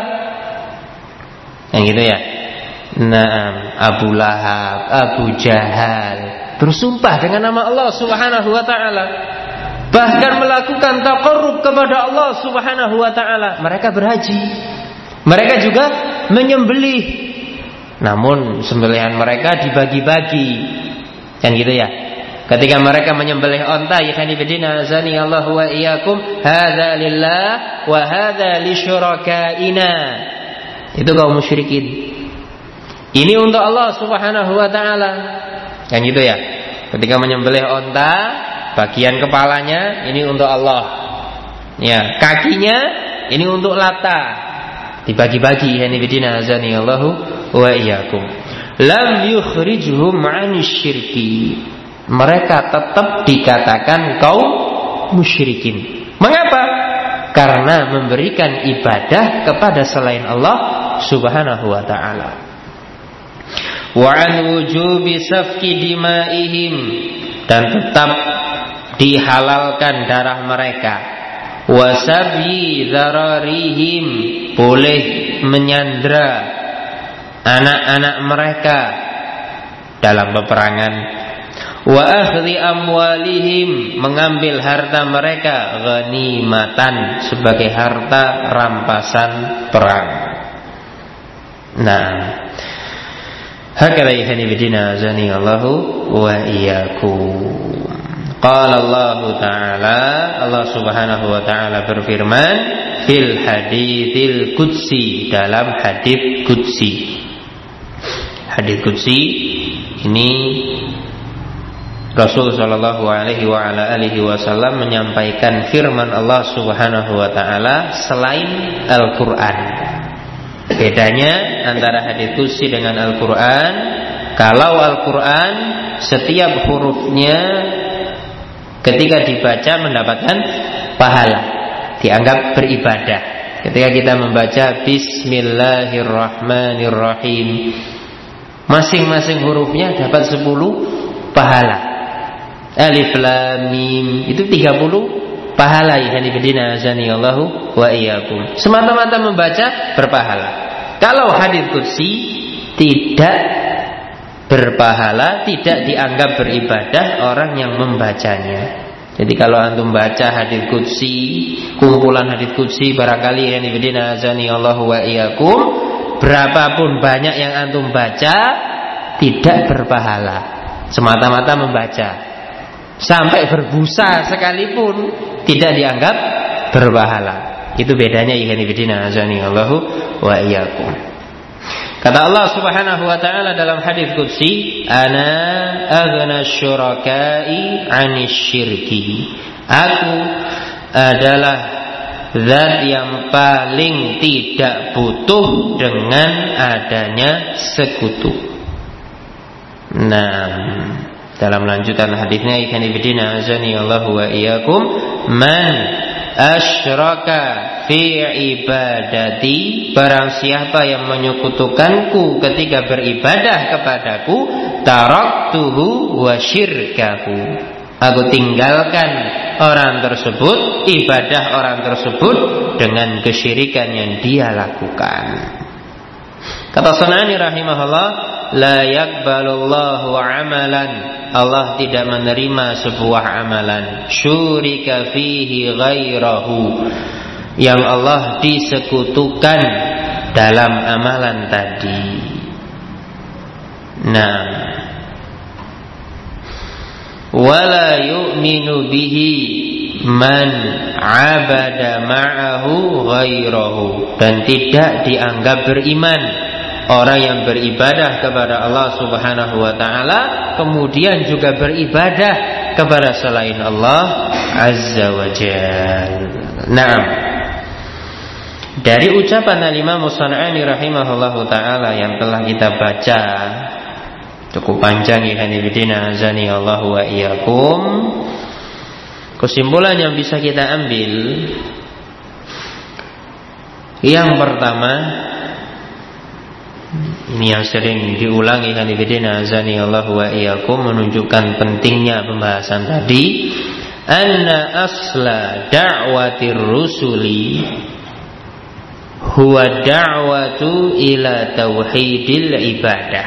Yang gitu ya. Nah, Abu Lahab, Abu Jahal bersumpah dengan nama Allah Subhanahu wa taala. Bahkan melakukan taqarrub kepada Allah Subhanahu wa taala. Mereka berhaji. Mereka juga menyembelih. Namun sembelihan mereka dibagi-bagi. Yang gitu ya. Ketika mereka menyembelih onta, ikhwanifidina azani Allahu wa iyyakum, hadza lillah wa hadza li syurakaina. Itu kaum musyrikin. Ini untuk Allah Subhanahu wa taala. Yang gitu ya. Ketika menyembelih onta, bagian kepalanya ini untuk Allah. Ya, kakinya ini untuk Lata. Dibagi-bagi, ikhwanifidina azani Allahu wa iyyakum. Lam yukhrijhum 'anil syirki. Mereka tetap dikatakan kaum musyrikin. Mengapa? Karena memberikan ibadah kepada selain Allah Subhanahu wa taala. Wa an wujubi safki dimaihim, dan tetap dihalalkan darah mereka. Wa sabyi dzararihim, boleh menyandra anak-anak mereka dalam peperangan. Wa akhdhi amwalihim, mengambil harta mereka, ghanimatan, sebagai harta rampasan perang. Nah, hakala ikhwanifidina azani Allahu wa iyyakum. Qala Allah Ta'ala, Allah Subhanahu wa taala berfirman fil haditsil qudsi, dalam hadits qudsi. Hadits qudsi ini Rasul sallallahu alaihi wa ala alihi wasallam menyampaikan firman Allah Subhanahu wa taala selain Al-Qur'an. Bedanya antara hadits qudsi dengan Al-Qur'an, kalau Al-Qur'an setiap hurufnya ketika dibaca mendapatkan pahala, dianggap beribadah. Ketika kita membaca Bismillahirrahmanirrahim, masing-masing hurufnya dapat 10 pahala. Alif Lam Mim itu 30 pahala. Ikhwanifidina azani Allahu wa iyyakum. Semata-mata membaca berpahala. Kalau hadits qudsi tidak berpahala, tidak dianggap beribadah orang yang membacanya. Jadi kalau antum baca hadits qudsi, kumpulan hadits qudsi, barangkali yang dibidina azani Allah wa iyyakum, berapapun banyak yang antum baca, tidak berpahala, semata-mata membaca. Sampai berbusa sekalipun tidak dianggap berpahala. Itu bedanya ikhwan fillah azani Allah wa iyyakum. Kata Allah Subhanahu wa taala dalam hadits qudsi, "Ana aghna syuraka'i 'anil syirki." Aku adalah zat yang paling tidak butuh dengan adanya sekutu. Nah, dalam lanjutan hadisnya ikhwan fillah azani Allah wa iyyakum, "Man asyraka fi ibadati," barang siapa yang menyekutukanku ketika beribadah kepadaku, taraktuhu wa syirkahu, aku tinggalkan orang tersebut, ibadah orang tersebut dengan kesyirikan yang dia lakukan. Kata San'ani rahimahullah, la yaqbalullahu amalan, Allah tidak menerima sebuah amalan syurika fihi ghairahu, yang Allah disekutukan dalam amalan tadi. Nah, wala yu'minu bihi man abada ma'ahu ghairahu, dan tidak dianggap beriman orang yang beribadah kepada Allah Subhanahu wa taala kemudian juga beribadah kepada selain Allah Azza wa Jalla. Naam. Dari ucapan Al-Imam San'ani rahimahullahu taala yang telah kita baca cukup panjang ya kanibidina azani Allah wa iyyakum, kesimpulan yang bisa kita ambil yang pertama, ini yang sering diulangi kanibidina azani Allah wa iyyakum, menunjukkan pentingnya pembahasan tadi, anna asla da'watir rusuli huwa da'watu ila tauhidil ibadah.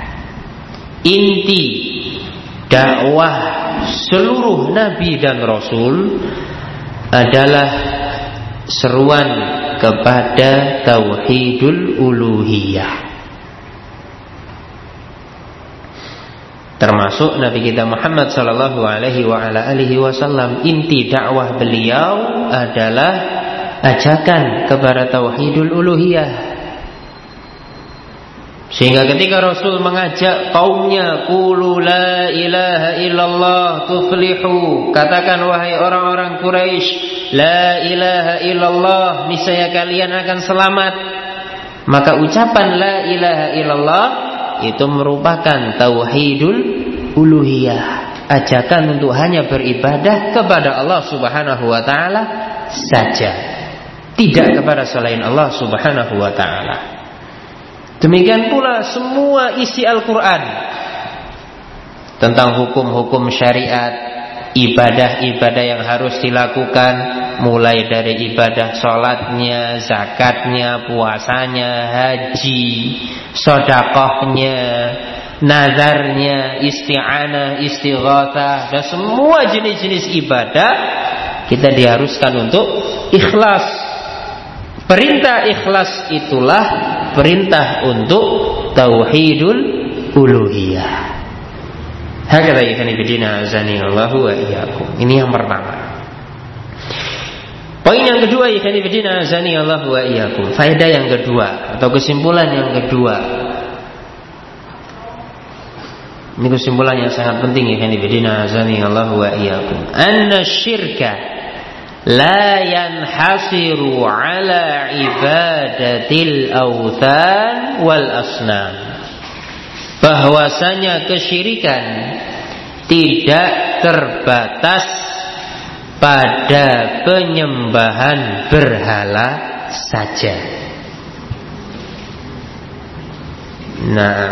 Inti dakwah seluruh nabi dan rasul adalah seruan kepada tauhidul uluhiyah. Termasuk Nabi kita Muhammad sallallahu alaihi wa ala alihi wasallam, inti dakwah beliau adalah ajakan kepada tauhidul uluhiyah. Sehingga ketika Rasul mengajak kaumnya, qulu la ilaha illallah tuflihu, katakan wahai orang-orang Quraisy, la ilaha illallah, niscaya kalian akan selamat. Maka ucapan la ilaha illallah itu merupakan tauhidul uluhiyah, ajakan untuk hanya beribadah kepada Allah Subhanahu wa taala saja, tidak kepada selain Allah Subhanahu wa taala. Demikian pula semua isi Al-Quran tentang hukum-hukum syariat, ibadah-ibadah yang harus dilakukan, mulai dari ibadah sholatnya, zakatnya, puasanya, haji, sedekahnya, nazarnya, isti'anah, istighatsah, dan semua jenis-jenis ibadah kita diharuskan untuk ikhlas. Perintah ikhlas itulah perintah untuk tauhidul uluhiyah. Hakadha ikhwanifidina azani Allahu wa iyyakum. Ini yang pertama. Poin yang kedua ikhwanifidina azani Allahu wa iyyakum. Faedah yang kedua atau kesimpulan yang kedua. Ini kesimpulan yang sangat penting ikhwanifidina azani Allahu wa iyyakum. Anna syirka la yanhasiru ala ibadatil awthan wal asnam. Bahwasanya kesyirikan tidak terbatas pada penyembahan berhala saja. Nah,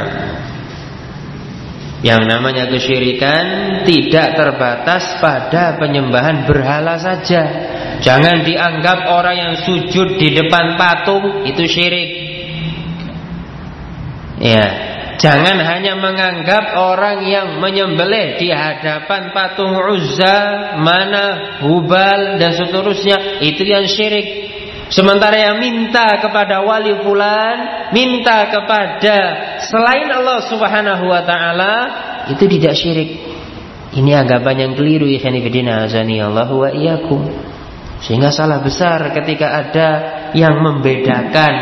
yang namanya kesyirikan tidak terbatas pada penyembahan berhala saja. Jangan dianggap orang yang sujud di depan patung itu syirik. Ya, Jangan hanya menganggap orang yang menyembelih di hadapan patung Uzza, Manah, Hubal dan seterusnya itu yang syirik. Sementara yang minta kepada wali fulan, minta kepada selain Allah Subhanahu wa taala itu tidak syirik. Ini anggapan yang keliru, ikhwan fillah azanillahu wa iyyakum. Sehingga salah besar ketika ada yang membedakan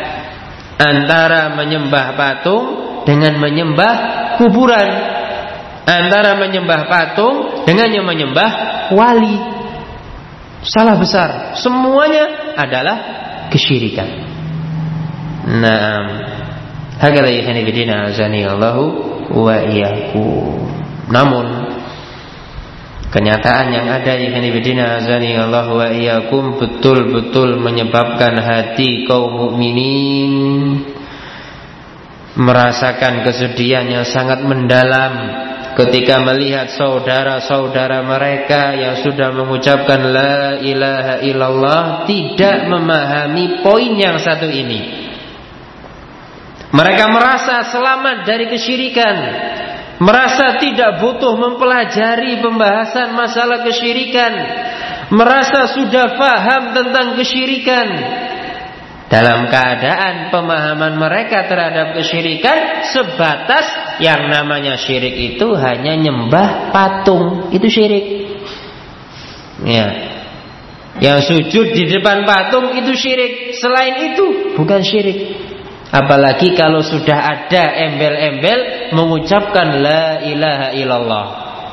antara menyembah patung dengan menyembah kuburan, antara menyembah patung dengan yang menyembah wali. Salah besar. Semuanya adalah kesyirikan. Naam. Hakala ikhwani fillah azanillahu wa iyyakum. Namun kenyataan yang ada ikhwani fillah azanillahu wa iyyakum betul-betul menyebabkan hati kaum mukminin merasakan kesedihan yang sangat mendalam ketika melihat saudara-saudara mereka yang sudah mengucapkan la ilaha illallah tidak memahami poin yang satu ini. Mereka merasa selamat dari kesyirikan, merasa tidak butuh mempelajari pembahasan masalah kesyirikan, merasa sudah paham tentang kesyirikan. Dalam keadaan pemahaman mereka terhadap kesyirikan sebatas yang namanya syirik itu hanya nyembah patung, itu syirik. Ya. Yang sujud di depan patung itu syirik. Selain itu bukan syirik. Apalagi kalau sudah ada embel-embel mengucapkan la ilaha illallah.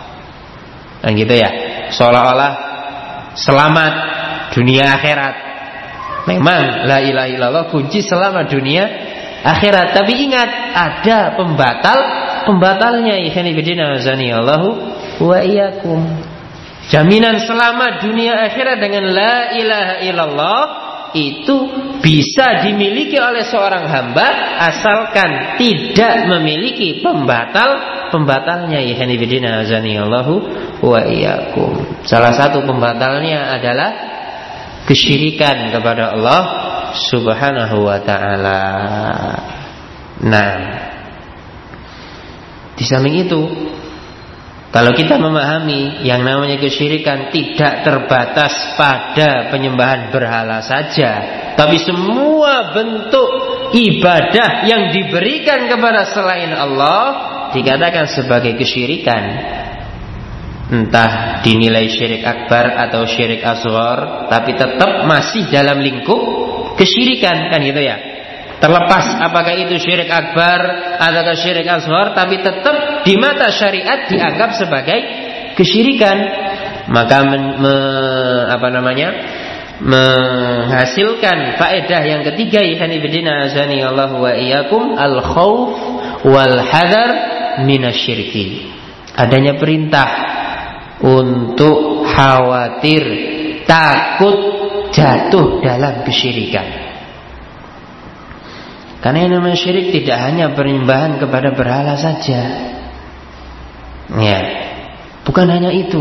Dan gitu ya. Seolah-olah selamat dunia akhirat. Memang la ilaha illallah kunci selamat dunia akhirat. Tapi ingat, ada pembatalnya. Ikhwan fillah azanillahu wa iyyakum. Jaminan selamat dunia akhirat dengan la ilaha illallah itu bisa dimiliki oleh seorang hamba asalkan tidak memiliki pembatalnya. Ikhwan fillah azanillahu wa iyyakum. Salah satu pembatalnya adalah kesyirikan kepada Allah Subhanahu wa ta'ala. Nah, di samping itu, kalau kita memahami yang namanya kesyirikan tidak terbatas pada penyembahan berhala saja, tapi semua bentuk ibadah yang diberikan kepada selain Allah dikatakan sebagai kesyirikan. Entah dinilai syirik akbar atau syirik asghar, tapi tetap masih dalam lingkup kesyirikan, kan gitu ya. Terlepas apakah itu syirik akbar atau syirik asghar, tapi tetap di mata syariat dianggap sebagai kesyirikan. Maka menghasilkan faedah yang ketiga, ikhwan fillah azanillahu wa iyyakum, al khauf wal hadar minasyirki. Adanya perintah untuk khawatir, takut jatuh dalam kesyirikan. Karena yang namanya syirik tidak hanya penyembahan kepada berhala saja. Ya, bukan hanya itu.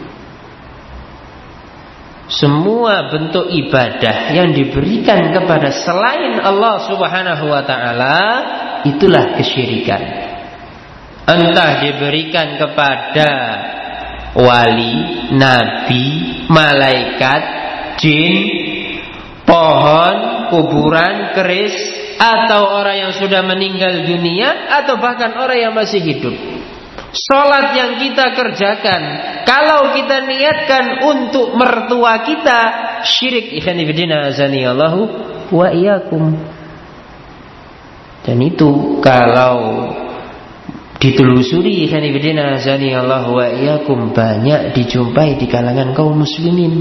Semua bentuk ibadah yang diberikan kepada selain Allah Subhanahu wa ta'ala itulah kesyirikan. Entah diberikan kepada wali, nabi, malaikat, jin, pohon, kuburan, keris, atau orang yang sudah meninggal dunia, atau bahkan orang yang masih hidup. Salat yang kita kerjakan, kalau kita niatkan untuk mertua kita, syirik. Ikhwan fillah azanillahu wa iyyakum. Dan itu kalau ditelusuri, ikhwan fillah azanillahu wa iyyakum, banyak dijumpai di kalangan kaum muslimin.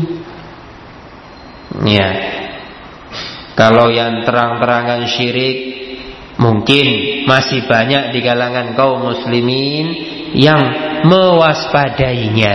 Ya. Kalau yang terang-terangan syirik mungkin masih banyak di kalangan kaum muslimin yang mewaspadainya.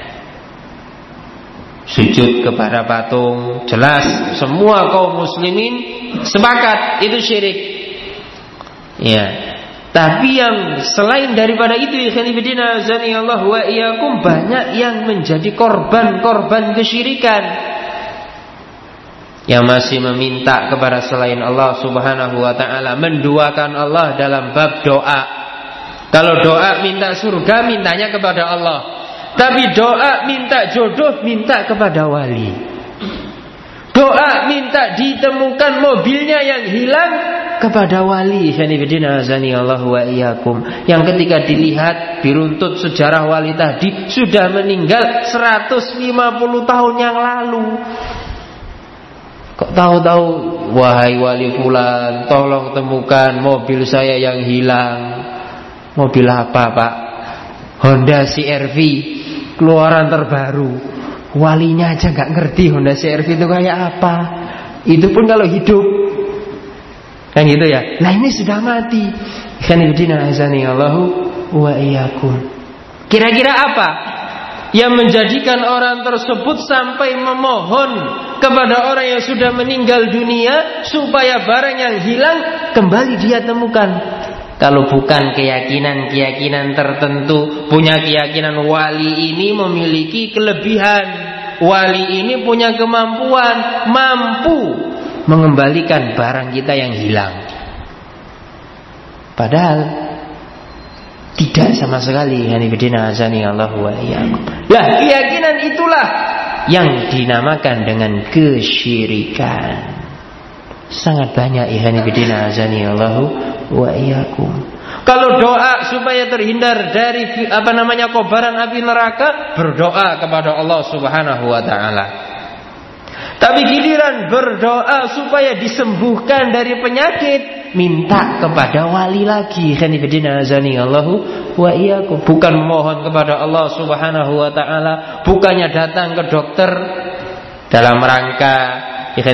Sujud kepada patung, jelas semua kaum muslimin sepakat itu syirik. Ya. Tapi yang selain daripada itu, ikhwan fillah azanillahu wa iyyakum, banyak yang menjadi korban kesyirikan. yang masih meminta kepada selain Allah Subhanahu wa ta'ala, menduakan Allah dalam bab doa. Kalau doa minta surga, mintanya kepada Allah. Tapi doa minta jodoh, minta kepada wali. Doa minta ditemukan mobilnya yang hilang, kepada wali. Yang ketika dilihat, diruntut sejarah wali tadi, sudah meninggal 150 tahun yang lalu. Kok tahu-tahu, wahai wali fulan, tolong temukan mobil saya yang hilang. Mobil apa, Pak? Honda CR-V, keluaran terbaru. Walinya aja gak ngerti Honda CR-V itu kayak apa. Itu pun kalau hidup, kan gitu ya. Nah ini sudah mati. Kira-kira apa yang menjadikan orang tersebut sampai memohon kepada orang yang sudah meninggal dunia supaya barang yang hilang kembali dia temukan? Kalau bukan keyakinan-keyakinan tertentu, punya keyakinan wali ini memiliki kelebihan, wali ini punya kemampuan, mampu mengembalikan barang kita yang hilang. Padahal tidak sama sekali. Lah, keyakinan itulah yang dinamakan dengan kesyirikan. Sangat banyak Kalau doa supaya terhindar dari kobaran api neraka, berdoa kepada Allah Subhanahu wa ta'ala. Tapi giliran berdoa supaya disembuhkan dari penyakit, minta kepada wali lagi. Bukan mohon kepada Allah Subhanahu wa ta'ala, bukannya datang ke dokter dalam rangka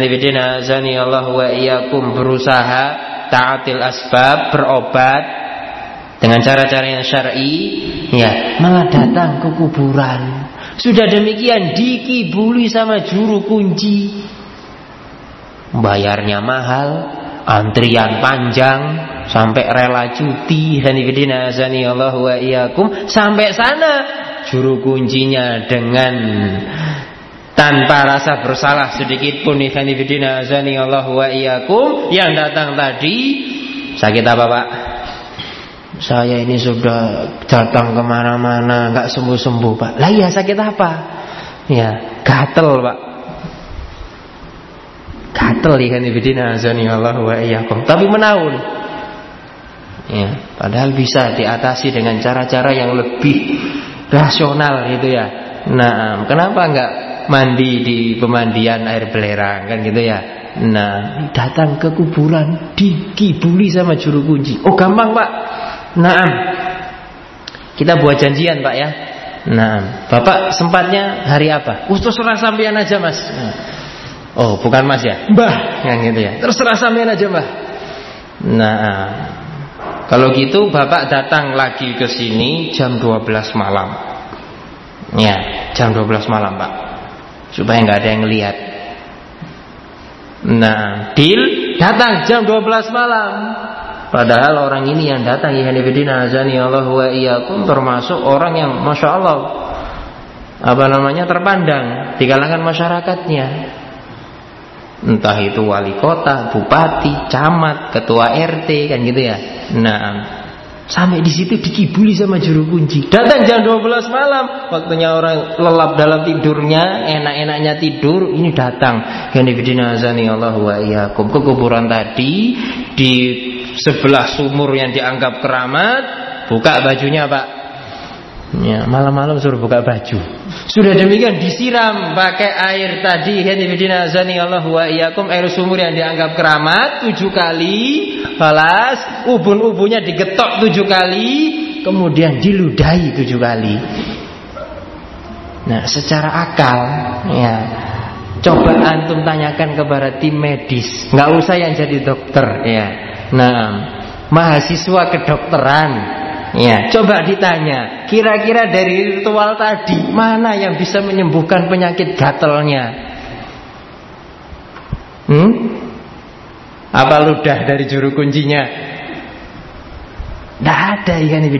berusaha ta'atil asbab, berobat dengan cara-cara yang syar'i, ya, malah datang ke kuburan. Sudah demikian dikibuli sama juru kunci, bayarnya mahal, antrian panjang, sampai rela cuti. Sampai sana juru kuncinya dengan tanpa rasa bersalah sedikit pun, yang datang tadi, sakit apa Pak? Saya ini sudah datang kemana-mana nggak sembuh-sembuh Pak. Lah iya, sakit apa? Ya, gatel Pak. Gatel tapi menaun. Ya, padahal bisa diatasi dengan cara-cara yang lebih rasional gitu ya. Nah, kenapa enggak mandi di pemandian air belerang, kan gitu ya. Nah, datang ke kuburan dikibuli sama juru kunci. Oh, gampang Pak. Nah, kita buat janjian Pak ya. Nah, Bapak sempatnya hari apa? Terserah sampean aja Mas. Oh, bukan Mas ya, Mbah, yang gitu ya. Terserah sampean aja Mbah. Nah, kalau gitu Bapak datang lagi ke sini jam 12 malam. Ya, jam 12 malam Pak, supaya nggak ada yang lihat. Nah, deal, datang jam 12 malam. Padahal orang ini yang datang, termasuk orang yang Masya Allah terpandang di kalangan masyarakatnya. Entah itu wali kota, bupati, camat, ketua RT, kan gitu ya. Nah, sampai di situ dikibuli sama juru kunci. Datang jam 12 malam, waktunya orang lelap dalam tidurnya, enak-enaknya tidur, ini datang. Ke kuburan tadi, di sebelah sumur yang dianggap keramat, buka bajunya Pak. Ya, malam-malam suruh buka baju. Sudah demikian disiram pakai air tadi, air sumur yang dianggap keramat 7 kali. Balas, ubun-ubunnya digetok 7 kali, kemudian diludahi 7 kali. Nah, secara akal, ya, coba antum tanyakan kepada tim medis, nggak usah yang jadi dokter, ya. Nah, mahasiswa kedokteran, ya, coba ditanya, kira-kira dari ritual tadi mana yang bisa menyembuhkan penyakit gatelnya? Apa ludah dari juru kuncinya? Tidak ada.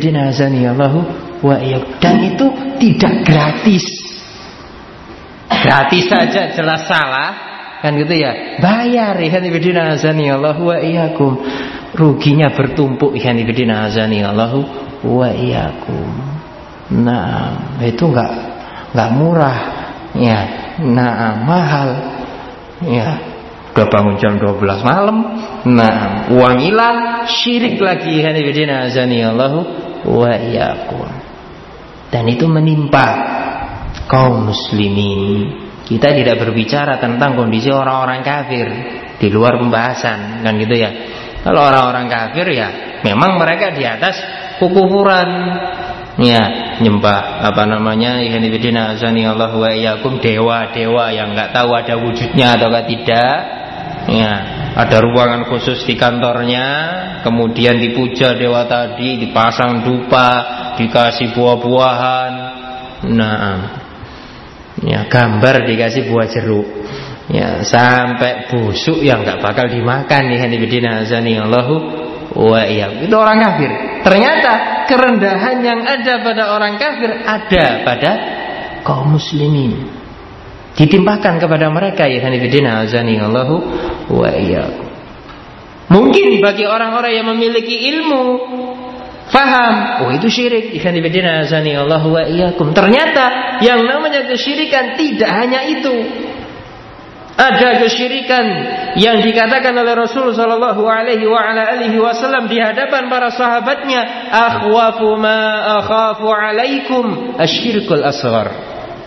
Dan itu tidak gratis. Gratis saja jelas salah. kan gitu ya. Bayar ikhwan fillah azani Allah wa iyyakum. Ruginya bertumpuk ikhwan fillah azani Allah wa iyyakum. Nah, itu enggak murah. Ya, nah mahal. Ya, udah bangun jam 12 malam. Nah, uang hilang, syirik lagi ikhwan fillah azani Allah wa iyyakum. Dan itu menimpa kaum muslimin. Kita tidak berbicara tentang kondisi orang-orang kafir, di luar pembahasan, kan gitu ya. Kalau orang-orang kafir ya memang mereka di atas kekufuran. Ya, nyembah ikhwanifidina azani Allah wa iyyakum, dewa-dewa yang enggak tahu ada wujudnya atau tidak. Ya, ada ruangan khusus di kantornya, kemudian dipuja dewa tadi, dipasang dupa, dikasih buah-buahan. Nah, ya, gambar dikasih buah jeruk. Ya, sampai busuk yang enggak bakal dimakan ikhwanifidina azani Allah wa iyyakum. Itu orang kafir. Ternyata kerendahan yang ada pada orang kafir ada pada kaum muslimin. Ditimpakan kepada mereka ikhwanifidina azani Allah wa iyyakum. Mungkin bagi orang-orang yang memiliki ilmu, faham, oh itu syirik, ikhwanifidina azani Allah wa iyyakum. Ternyata yang namanya kesyirikan tidak hanya itu. Ada kesyirikan yang dikatakan oleh Rasul sallallahu alaihi wasallam di hadapan para sahabatnya, akhwafu ma akhafu alaikum asyirkul asghar.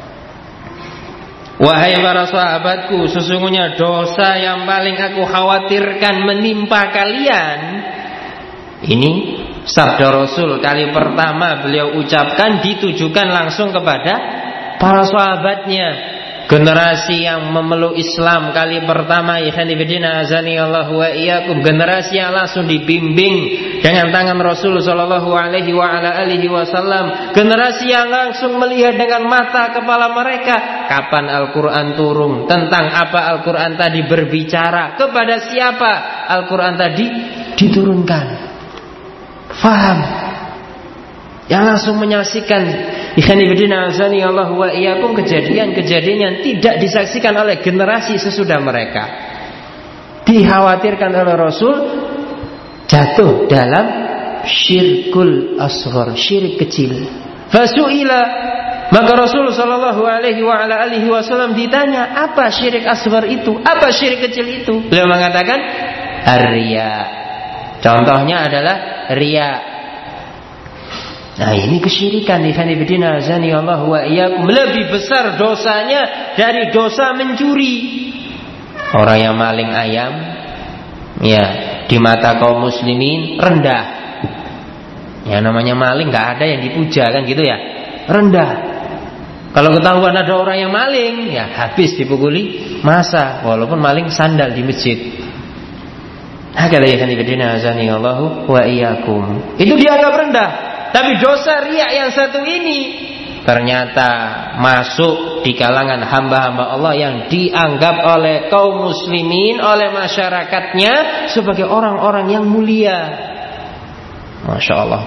Wahai para sahabatku, sesungguhnya dosa yang paling aku khawatirkan menimpa kalian. Ini sabda Rasul kali pertama beliau ucapkan, ditujukan langsung kepada para sahabatnya. Generasi yang memeluk Islam kali pertama ikhwanifidina azani Allah wa iyyakum, generasi yang langsung dibimbing dengan tangan Rasul sallallahu alaihi wasallam, generasi yang langsung melihat dengan mata kepala mereka kapan Al-Qur'an turun, tentang apa Al-Qur'an tadi berbicara, kepada siapa Al-Qur'an tadi diturunkan. Faham? Yang langsung menyaksikan ikhwanifidina azani Allah wa iyyakum kejadian-kejadian yang tidak disaksikan oleh generasi sesudah mereka. Dikhawatirkan oleh Rasul jatuh dalam syirkul asghar, syirik kecil. Fasuila, maka Rasul sallallahu alaihi wasallam ditanya, apa syirik asghar itu? Apa syirik kecil itu? Beliau mengatakan ar-riya. Contohnya adalah riya. Nah, ini kesyirikan ikhwanifidina azani Allah wa iyyakum, lebih besar dosanya dari dosa mencuri. Orang yang maling ayam, ya, di mata kaum muslimin rendah. Ya, namanya maling enggak ada yang dipuja, kan gitu ya. Rendah. Kalau ketahuan ada orang yang maling, ya habis dipukuli masa, walaupun maling sandal di masjid. Hakala ikhwanifidina azani Allah wa iyyakum. Itu dianggap rendah. Tapi dosa riya yang satu ini ternyata masuk di kalangan hamba-hamba Allah yang dianggap oleh kaum muslimin, oleh masyarakatnya sebagai orang-orang yang mulia. Masya Allah,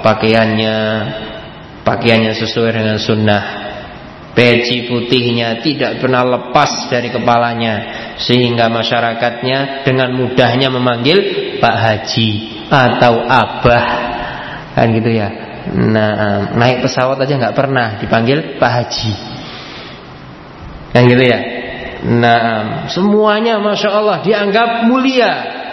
pakaiannya sesuai dengan sunnah, peci putihnya tidak pernah lepas dari kepalanya, sehingga masyarakatnya dengan mudahnya memanggil Pak Haji atau Abah, kan gitu ya. Nah, naik pesawat aja nggak pernah dipanggil Pak Haji, kan gitu ya. Nah, semuanya Masya Allah dianggap mulia.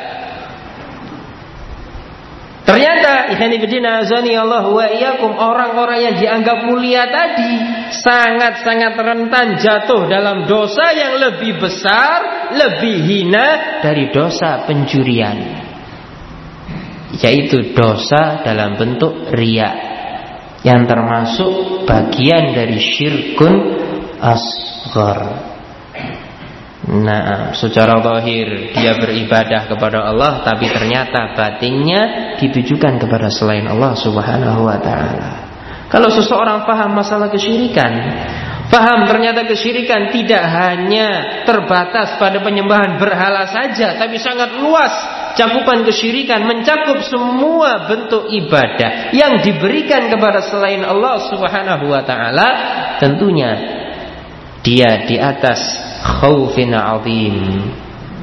Ternyata ikhwanifidina azani Allah wa iyyakum, orang-orang yang dianggap mulia tadi sangat-sangat rentan jatuh dalam dosa yang lebih besar, lebih hina dari dosa pencurian, yaitu dosa dalam bentuk riya, yang termasuk bagian dari syirkun asghar. Nah, secara zahir dia beribadah kepada Allah, tapi ternyata batinnya ditujukan kepada selain Allah Subhanahu wa ta'ala. Kalau seseorang paham masalah kesyirikan, paham ternyata kesyirikan tidak hanya terbatas pada penyembahan berhala saja, tapi sangat luas cakupan kesyirikan, mencakup semua bentuk ibadah yang diberikan kepada selain Allah Subhanahu wa ta'ala. Tentunya dia di atas khaufin azim,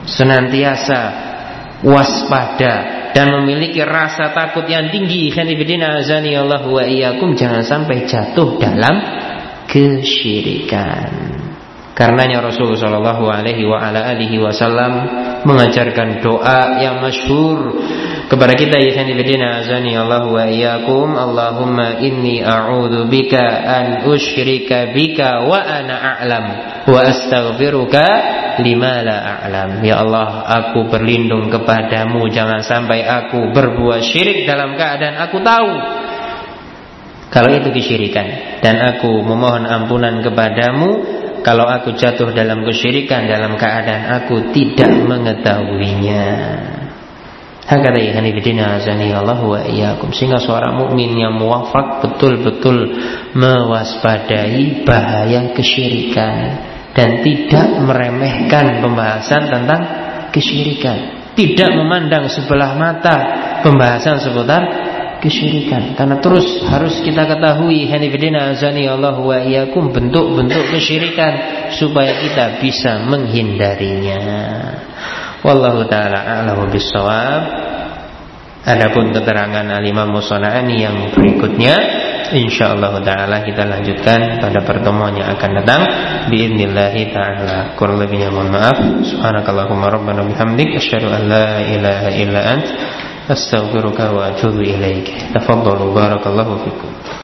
senantiasa waspada dan memiliki rasa takut yang tinggi. Khanifidina azani Allah wa iyyakum, jangan sampai jatuh dalam kesyirikan. Karenanya Rasulullah sallallahu alaihi wa ala alihi wasallam mengajarkan doa yang masyhur kepada kita, ya khanifidina azani Allah wa iyyakum, Allahumma inni a'udzu bika an usyrika bika wa ana a'lam wa astaghfiruka lima la a'lam. Ya Allah, aku berlindung kepadamu jangan sampai aku berbuat syirik dalam keadaan aku tahu kalau itu kesyirikan, dan aku memohon ampunan kepadamu kalau aku jatuh dalam kesyirikan dalam keadaan aku tidak mengetahuinya. Hakata ya hanifidina azani Allah wa iyyakum. Sehingga seorang mukmin yang muwafaq betul-betul mewaspadai bahaya kesyirikan dan tidak meremehkan pembahasan tentang kesyirikan, tidak memandang sebelah mata pembahasan seputar kesyirikan. Karena terus harus kita ketahui hanifidina azani Allah wa iyyakum bentuk-bentuk kesyirikan supaya kita bisa menghindarinya. Wallahu ta'ala a'lamu bissawab. Adapun keterangan Al-Imam As-San'ani yang berikutnya insyaallah ta'ala kita lanjutkan pada pertemuan yang akan datang biidznillah ta'ala. Kurang lebihnya mohon maaf. Subhanakallahumma rabbana bihamdik asyhadu an la ilaha illa ant astaghfiruka wa atubu ilaik. Tafadhalu barakallahu fikum.